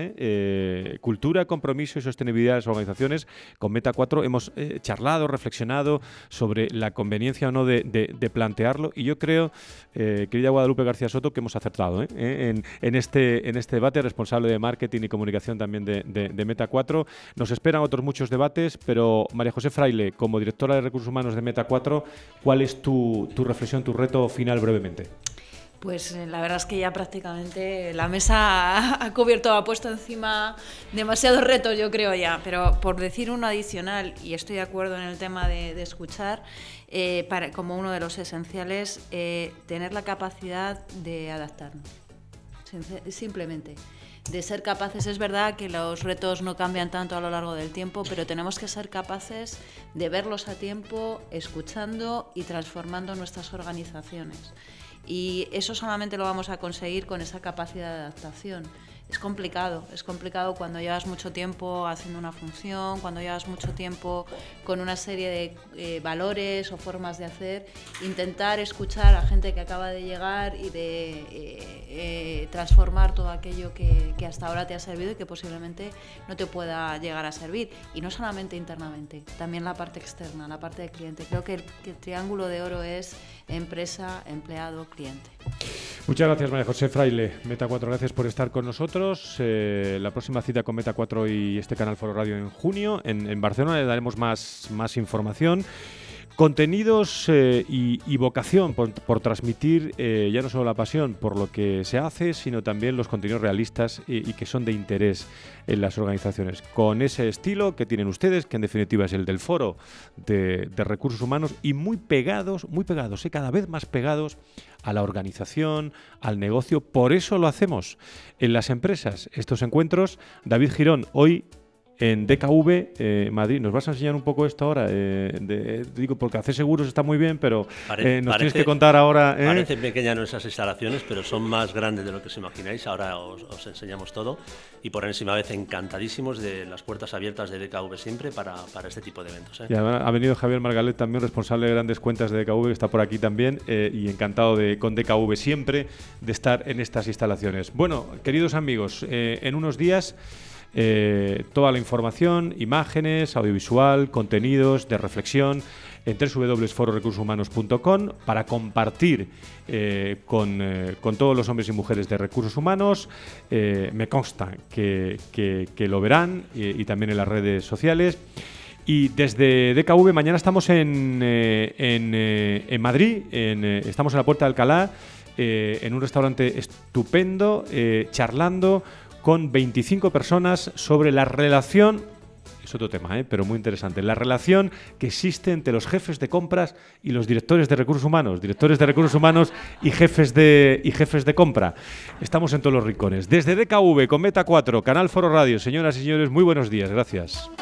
Cultura, compromiso y sostenibilidad de las organizaciones. Con Meta 4 hemos charlado, reflexionado sobre la conveniencia o no de plantearlo y yo creo, querida Guadalupe García Soto, que hemos acertado en este debate, responsable de marketing y comunicación también de Meta 4. Nos esperan otros muchos debates, pero María José Fraile, como directora de Recursos Humanos de Meta 4, ¿cuál es tu reflexión, tu reto final brevemente? Pues la verdad es que ya prácticamente la mesa ha cubierto, ha puesto encima demasiados retos, yo creo ya, pero por decir uno adicional, y estoy de acuerdo en el tema de escuchar, como uno de los esenciales, tener la capacidad de adaptarnos, simplemente. De ser capaces, es verdad que los retos no cambian tanto a lo largo del tiempo, pero tenemos que ser capaces de verlos a tiempo, escuchando y transformando nuestras organizaciones. Y eso solamente lo vamos a conseguir con esa capacidad de adaptación. Es complicado cuando llevas mucho tiempo haciendo una función, cuando llevas mucho tiempo con una serie de valores o formas de hacer, intentar escuchar a gente que acaba de llegar y de transformar todo aquello que hasta ahora te ha servido y que posiblemente no te pueda llegar a servir. Y no solamente internamente, también la parte externa, la parte de cliente. Creo que el triángulo de oro es empresa, empleado, cliente. Muchas gracias, María José Fraile. Meta 4, gracias por estar con nosotros. La próxima cita con Meta 4 y este canal Foro Radio en junio. En Barcelona le daremos más información. Contenidos y vocación por transmitir ya no solo la pasión por lo que se hace, sino también los contenidos realistas y que son de interés en las organizaciones. Con ese estilo que tienen ustedes, que en definitiva es el del Foro de Recursos Humanos, y muy pegados, cada vez más pegados a la organización, al negocio. Por eso lo hacemos en las empresas, estos encuentros. David Girón, hoy en DKV Madrid. ¿Nos vas a enseñar un poco esto ahora? Digo, porque hacer seguros está muy bien, pero nos tienes que contar ahora. Parecen pequeñas nuestras instalaciones, pero son más grandes de lo que os imagináis. Ahora os enseñamos todo. Y por enésima vez encantadísimos de las puertas abiertas de DKV siempre para este tipo de eventos. Y ha venido Javier Margalet, también responsable de grandes cuentas de DKV, que está por aquí también, y encantado con DKV siempre de estar en estas instalaciones. Bueno, queridos amigos, en unos días toda la información, imágenes, audiovisual, contenidos de reflexión en www.fororecursoshumanos.com para compartir con todos los hombres y mujeres de recursos humanos. Me consta que lo verán y también en las redes sociales. Y desde DKV mañana estamos en Madrid, estamos en la Puerta de Alcalá, en un restaurante estupendo, charlando con 25 personas sobre la relación, es otro tema, pero muy interesante, la relación que existe entre los jefes de compras y los directores de recursos humanos y jefes de compra. Estamos en todos los rincones. Desde DKV con Beta 4, Canal Foro Radio, señoras y señores, muy buenos días, gracias.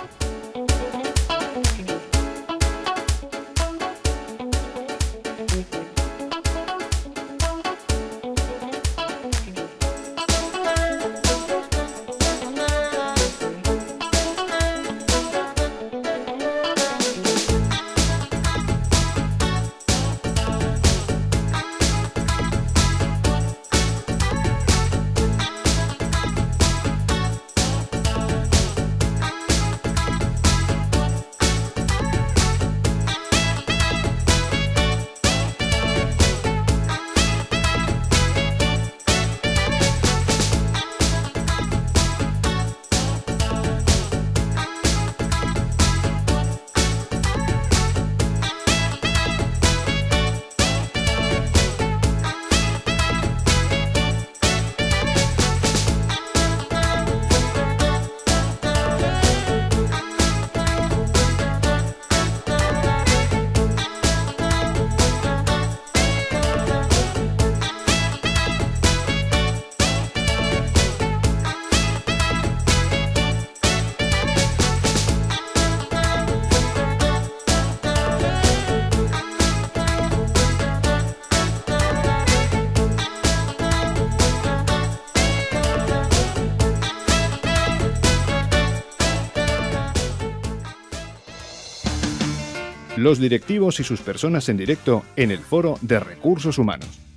Los directivos y sus personas en directo en el Foro de Recursos Humanos.